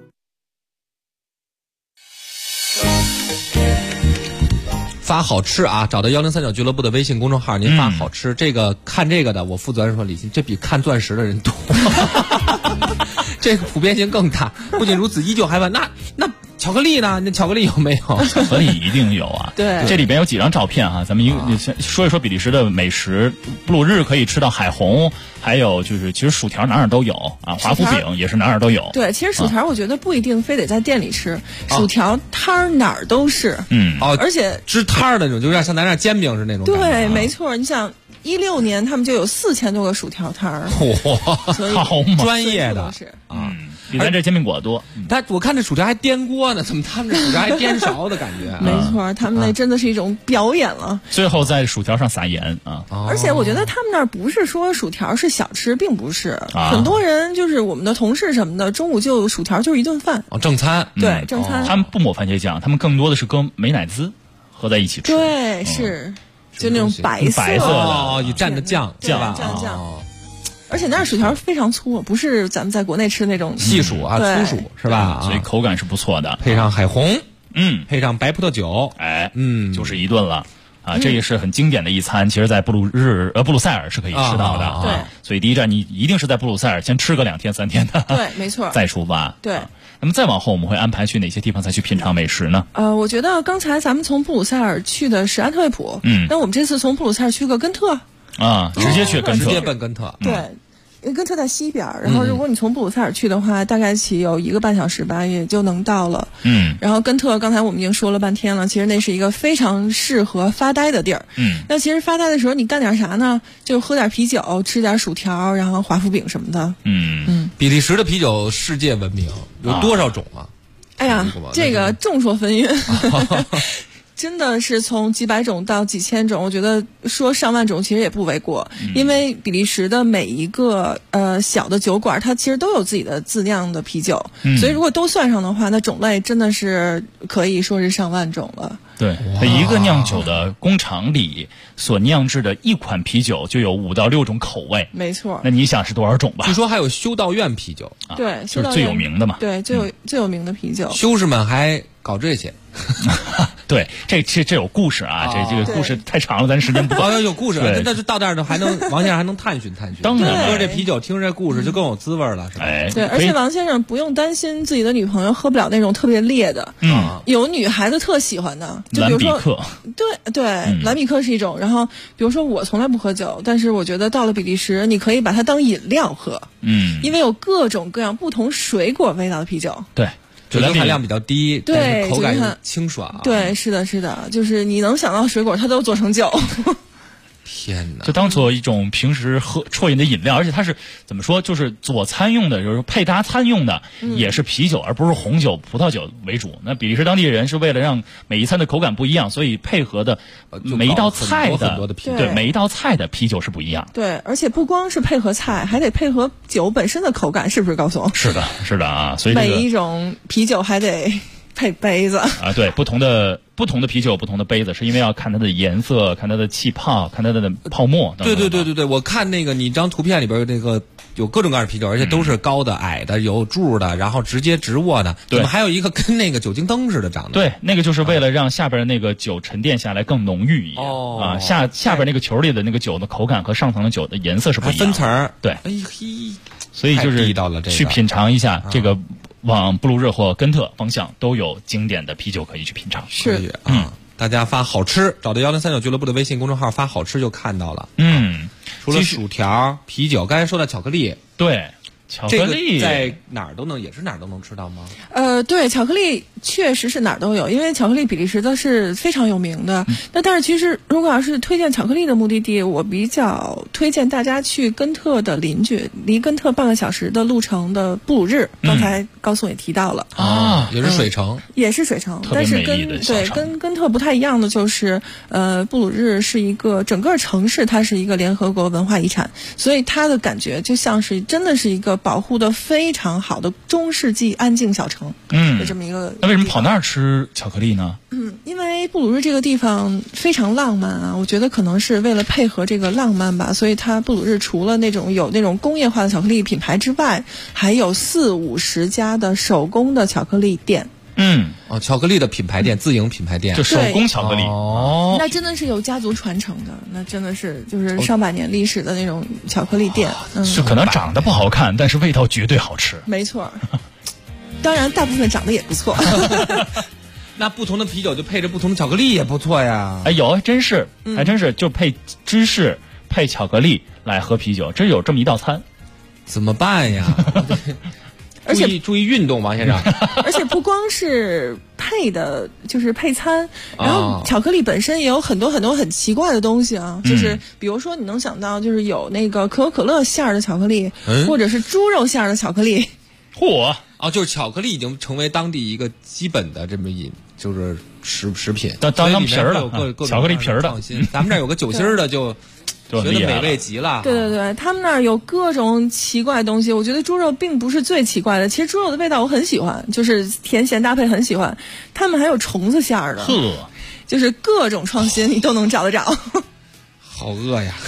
发好吃啊！找到1039俱乐部的微信公众号，您发好吃，这个看这个的，我负责任说，李欣，这比看钻石的人多，这个普遍性更大。不仅如此，依旧还问那巧克力呢？那巧克力有没有？ 巧克力一定有啊！ 对， 这里边有几张照片啊，咱们说一说比利时的美食。布鲁日可以吃到海虹，还有就是其实薯条哪儿都有啊，华夫饼也是哪儿都有。 对，其实薯条我觉得不一定非得在店里吃，薯条摊儿哪儿都是。而且支摊儿的那种，就像咱这煎饼是那种。 对，没错，你想。16年他们就有4000多个薯条摊儿，所以好专业的比咱这煎饼果子多。 但我看这薯条还颠锅呢，怎么他们这薯条还颠勺的感觉？ 没错，他们那真的是一种表演了。 最后在薯条上撒盐啊！ 而且我觉得他们那儿不是说薯条是小吃，并不是。很多人就是我们的同事什么的，中午就薯条就是一顿饭。 正餐。 对，正餐。 他们不抹番茄酱，他们更多的是跟美乃滋合在一起吃。 对，是。就那种白色的你蘸的酱， 而且那薯条非常粗，不是咱们在国内吃那种细薯啊、粗薯是吧？ 所以口感是不错的。 配上海虹，配上白葡萄酒， 就是一顿了啊！这也是很经典的一餐。其实，在布鲁塞尔是可以吃到的。 对， 所以第一站你一定是在布鲁塞尔先吃个2天3天的。 对，没错。 再出发。 对。 那么再往后，我们会安排去哪些地方再去品尝美食呢？ 我觉得刚才咱们从布鲁塞尔去的是安特卫普，那我们这次从布鲁塞尔去个根特啊，直接去根特， 直接奔根特。 对， 根特在西边，然后如果你从布鲁塞尔去的话，大概骑有1个半小时吧，也就能到了。然后根特刚才我们已经说了半天了，其实那是一个非常适合发呆的地儿。那其实发呆的时候你干点啥呢？就喝点啤酒，吃点薯条，然后华夫饼什么的。 比利时的啤酒世界闻名，有多少种啊？ 哎呀，这个众说纷纭。真的是从几百种到几千种，我觉得说上万种其实也不为过。因为比利时的每一个小的酒馆，它其实都有自己的自酿的啤酒，所以如果都算上的话，那种类真的是可以说是上万种了。 对，它一个酿酒的工厂里所酿制的一款啤酒就有5到6种口味。 没错。 那你想是多少种吧？ 据说还有修道院啤酒， 对， 就是最有名的嘛。 对，最有名的啤酒。 修士们还搞这些。 对，这有故事啊，这个故事太长了，咱时间不够。 有故事，那就到这儿呢，还能王先生还能探寻探寻。 当然， 喝这啤酒，听这故事就更有滋味了，是吧？ 对，而且王先生不用担心自己的女朋友喝不了那种特别烈的。有女孩子特喜欢的，就比如说，对，蓝比克是一种。然后比如说我从来不喝酒，但是我觉得到了比利时，你可以把它当饮料喝。因为有各种各样不同水果味道的啤酒。 对。 酒精含量比较低， 对， 口感又清爽。 对，是的，就是你能想到水果，它都做成酒。 天哪！ 就当做一种平时啜饮的饮料，而且它是怎么说，就是佐餐用的，就是配搭餐用的，也是啤酒，而不是红酒、葡萄酒为主。那比利时当地人是为了让每一餐的口感不一样，所以配合的每一道菜的对每一道菜的啤酒是不一样。 对，而且不光是配合菜，还得配合酒本身的口感，是不是高总？ 是的啊，所以每一种啤酒还得配杯子啊，对，不同的啤酒有不同的杯子，是因为要看它的颜色，看它的气泡，看它的泡沫等等。 对，我看那个你张图片里边那个有各种各样的啤酒，而且都是高的、矮的，有柱的，然后直接直握的。 对， 怎么还有一个跟那个酒精灯似的长的？ 对，那个就是为了让下边那个酒沉淀下来更浓郁一点。下边那个球里的那个酒的口感和上层的酒的颜色是不一样的。 分层儿。 对， 哎嘿， 所以就是去品尝一下这个。往布鲁日或根特方向都有经典的啤酒可以去品尝。 是大家发好吃，找到1039俱乐部的微信公众号发好吃就看到了。除了薯条、啤酒，刚才说到巧克力， 对。巧克力在哪儿都能，也是哪儿都能吃到吗？ 对，巧克力确实是哪儿都有，因为巧克力比利时的是非常有名的。但是其实如果要是推荐巧克力的目的地，我比较推荐大家去根特的邻居，离根特半个小时的路程的布鲁日。刚才高颂也提到了也是水城， 也是水城，但是跟根特不太一样的就是，布鲁日是一个整个城市，它是一个联合国文化遗产，所以它的感觉就像是真的是一个保护的非常好的中世纪安静小城，有这么一个。 那为什么跑那儿吃巧克力呢？ 因为布鲁日这个地方非常浪漫啊，我觉得可能是为了配合这个浪漫吧，所以它布鲁日除了有那种工业化的巧克力品牌之外，还有40-50家的手工的巧克力店。 巧克力的品牌店，自营品牌店， 就手工巧克力那真的是有家族传承的，那真的是就是上百年历史的那种巧克力店。 是可能长得不好看，但是味道绝对好吃。 没错，当然大部分长得也不错。 那不同的啤酒就配着不同的巧克力也不错呀。 有真是，还真是就配芝士配巧克力来喝啤酒，真有这么一道餐， 怎么办呀？ 而且注意运动，王先生。 而且不光是配的，就是配餐，然后巧克力本身也有很多很多很奇怪的东西啊，就是比如说你能想到，就是有那个可口可乐馅儿的巧克力，或者是猪肉馅儿的巧克力。 就是巧克力已经成为当地一个基本的这么就是食品， 当皮儿了，巧克力皮儿的。 咱们这儿有个酒心儿的就。觉得美味极了。 对，他们那儿有各种奇怪的东西。我觉得猪肉并不是最奇怪的，其实猪肉的味道我很喜欢，就是甜咸搭配很喜欢。他们还有虫子馅儿的，就是各种创新你都能找得着。 好饿呀！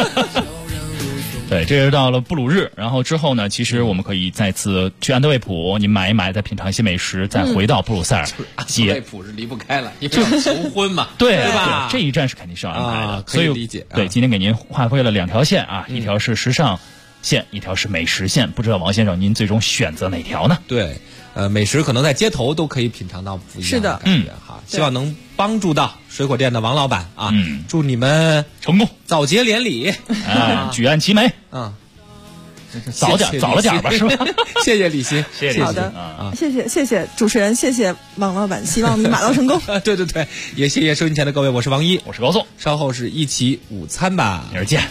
对，这是到了布鲁日，然后之后呢，其实我们可以再次去安特卫普，你买一买，再品尝一些美食，再回到布鲁塞尔。 安特卫普是离不开了，因为要求婚嘛， 对吧？ 这一站是肯定是要安排的， 可以理解。 对，今天给您划分了2条线啊，一条是时尚线，一条是美食线，不知道王先生您最终选择哪条呢？ 对，美食可能在街头都可以品尝到不一样的感觉哈，希望能帮助到水果店的王老板啊，祝你们成功， 早结连理， 举案齐眉。 早了点吧，是吧？ 谢谢李欣， 谢谢李欣。 好的谢谢主持人，谢谢王老板，希望你马到成功。 对，也谢谢收音前的各位，我是王一， 我是高颂， 稍后是一起午餐吧， 明儿见。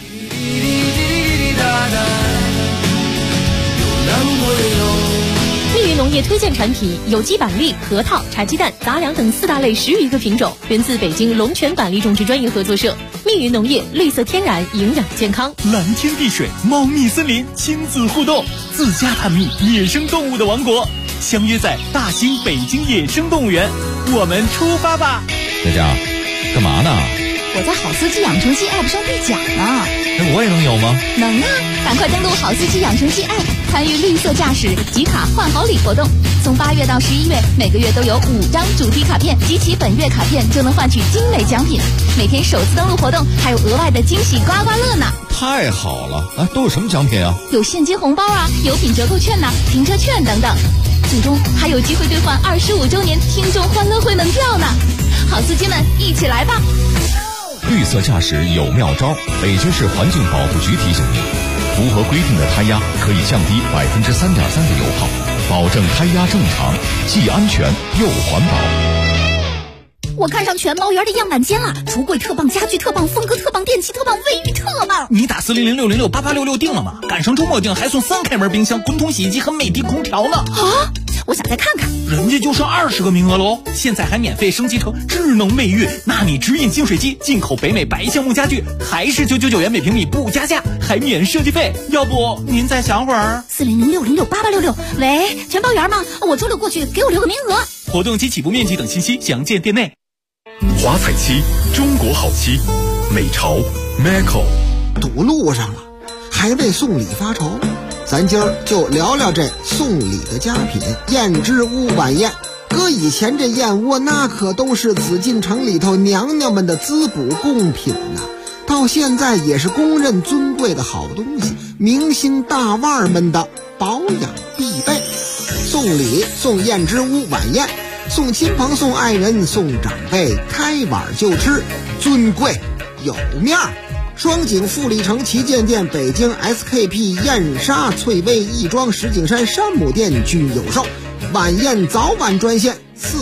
密云农业推荐产品有机板栗、核桃、茶鸡蛋、杂粮等4大类10余个品种，源自北京龙泉板栗种植专业合作社。密云农业，绿色天然，营养健康。 蓝天碧水，茂密森林，亲子互动，自家探秘野生动物的王国，相约在大兴北京野生动物园，我们出发吧！ 佳佳，干嘛呢？ 我在好司机养成记 App 上兑奖呢。 我也能有吗？ 能啊！赶快登录好司机养成记 App， 参与绿色驾驶集卡换好礼活动。从8月到11月，每个月都有5张主题卡片，集齐本月卡片就能换取精美奖品。每天首次登录活动还有额外的惊喜刮刮乐呢！ 太好了！都有什么奖品啊？ 有现金红包啊，油品折扣券呐，停车券等等。最终还有机会兑换25周年听众欢乐会门票呢！好司机们，一起来吧！ 绿色驾驶有妙招，北京市环境保护局提醒您，符合规定的胎压可以降低3.3%的油耗，保证胎压正常，既安全又环保。 我看上全包园的样板间了，橱柜特棒，家具特棒，风格特棒，电器特棒，卫浴特棒。 你打40060688866订了吗？赶上周末订还送3开门冰箱、滚筒洗衣机和美的空调呢。 啊！我想再看看。 人家就剩20个名额喽，现在还免费升级成智能卫浴、纳米直饮净水机，进口北美白橡木家具，还是999元每平米不加价，还免设计费。要不您再想会儿 ？40060688866，喂，全包园吗？我周6过去，给我留个名额。 活动及起步面积等信息详见店内。 华彩漆，中国好漆，美潮 Macco。 堵路上了，还为送礼发愁。咱今儿就聊聊这送礼的佳品燕之屋晚宴。搁以前这燕窝那可都是紫禁城里头娘娘们的滋补贡品呐，到现在也是公认尊贵的好东西，明星大腕们的保养必备。送礼送燕之屋晚宴，送亲朋送爱人送长辈，开碗就吃，尊贵有面儿。双井富力城旗舰店、北京 SKP 燕莎、翠微亦庄、石景山山姆店均有售。晚宴早晚专线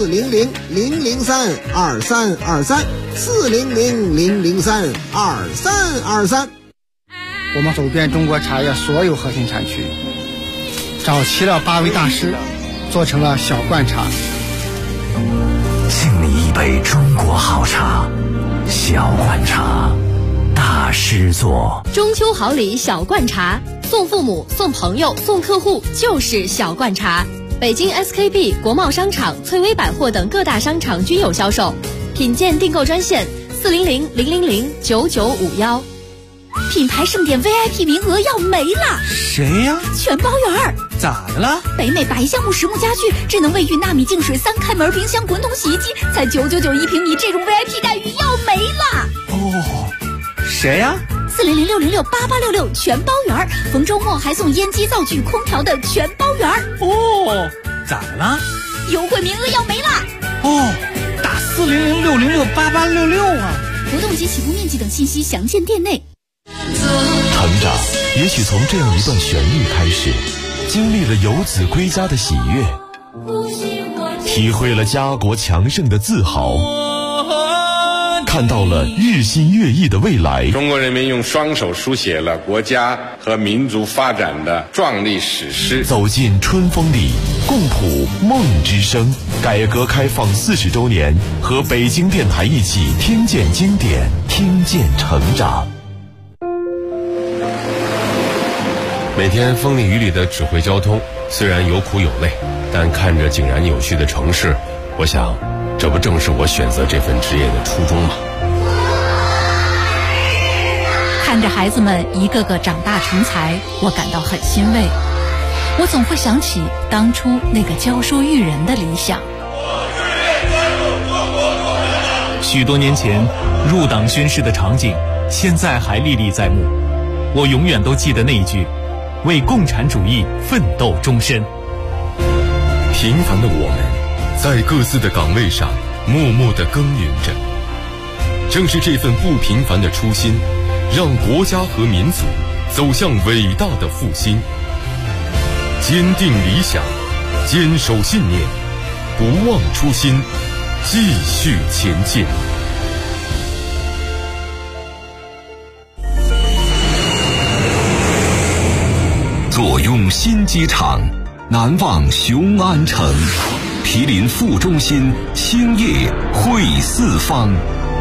400-003-2323，400-003-2323。 我们走遍中国茶叶所有核心产区，找齐了8位大师，做成了小罐茶。 敬你一杯中国好茶，小罐茶。大师座中秋好礼小罐茶，送父母、送朋友、送客户就是小罐茶。北京 SKP、国贸商场、翠微百货等各大商场均有销售。品鉴订购专线400-000-9951。品牌盛典 VIP 名额要没了。 谁呀？ 全包园。 咋的了？ 北美白橡木实木家具、智能卫浴、纳米净水、3开门冰箱、滚筒洗衣机，才999一平米，这种 VIP 待遇要没了。 哦。谁呀 ？400-666-8866全包园，逢周末还送烟机、灶具、空调的全包园。 哦，咋的了？ 优惠名额要没了。 哦，打400-666-8866啊！ 活动及起步面积等信息详见店内。 成长也许从这样一段旋律开始，经历了游子归家的喜悦，体会了家国强盛的自豪，看到了日新月异的未来。 中国人民用双手书写了国家和民族发展的壮丽史诗。 走进春风里，共谱梦之声。改革开放40周年，和北京电台一起听见经典，听见成长。 每天风里雨里的指挥交通，虽然有苦有累，但看着井然有序的城市，我想这不正是我选择这份职业的初衷吗？ 看着孩子们一个个长大成才，我感到很欣慰。我总会想起当初那个教书育人的理想。 许多年前入党宣誓的场景，现在还历历在目。我永远都记得那一句：为共产主义奋斗终身。 平凡的我们，在各自的岗位上默默地耕耘着。正是这份不平凡的初心，让国家和民族走向伟大的复兴。坚定理想，坚守信念，不忘初心，继续前进。 坐拥新机场，难忘雄安城。毗邻副中心，兴业汇四方。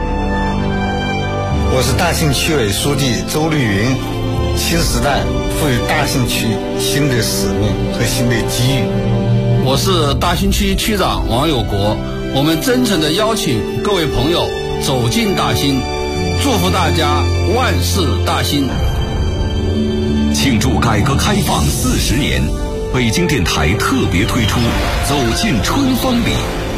我是大兴区委书记周绿云。新时代赋予大兴区新的使命和新的机遇。 我是大兴区区长王有国。我们真诚地邀请各位朋友走进大兴，祝福大家万事大兴。 庆祝改革开放40年，北京电台特别推出《走进春风里》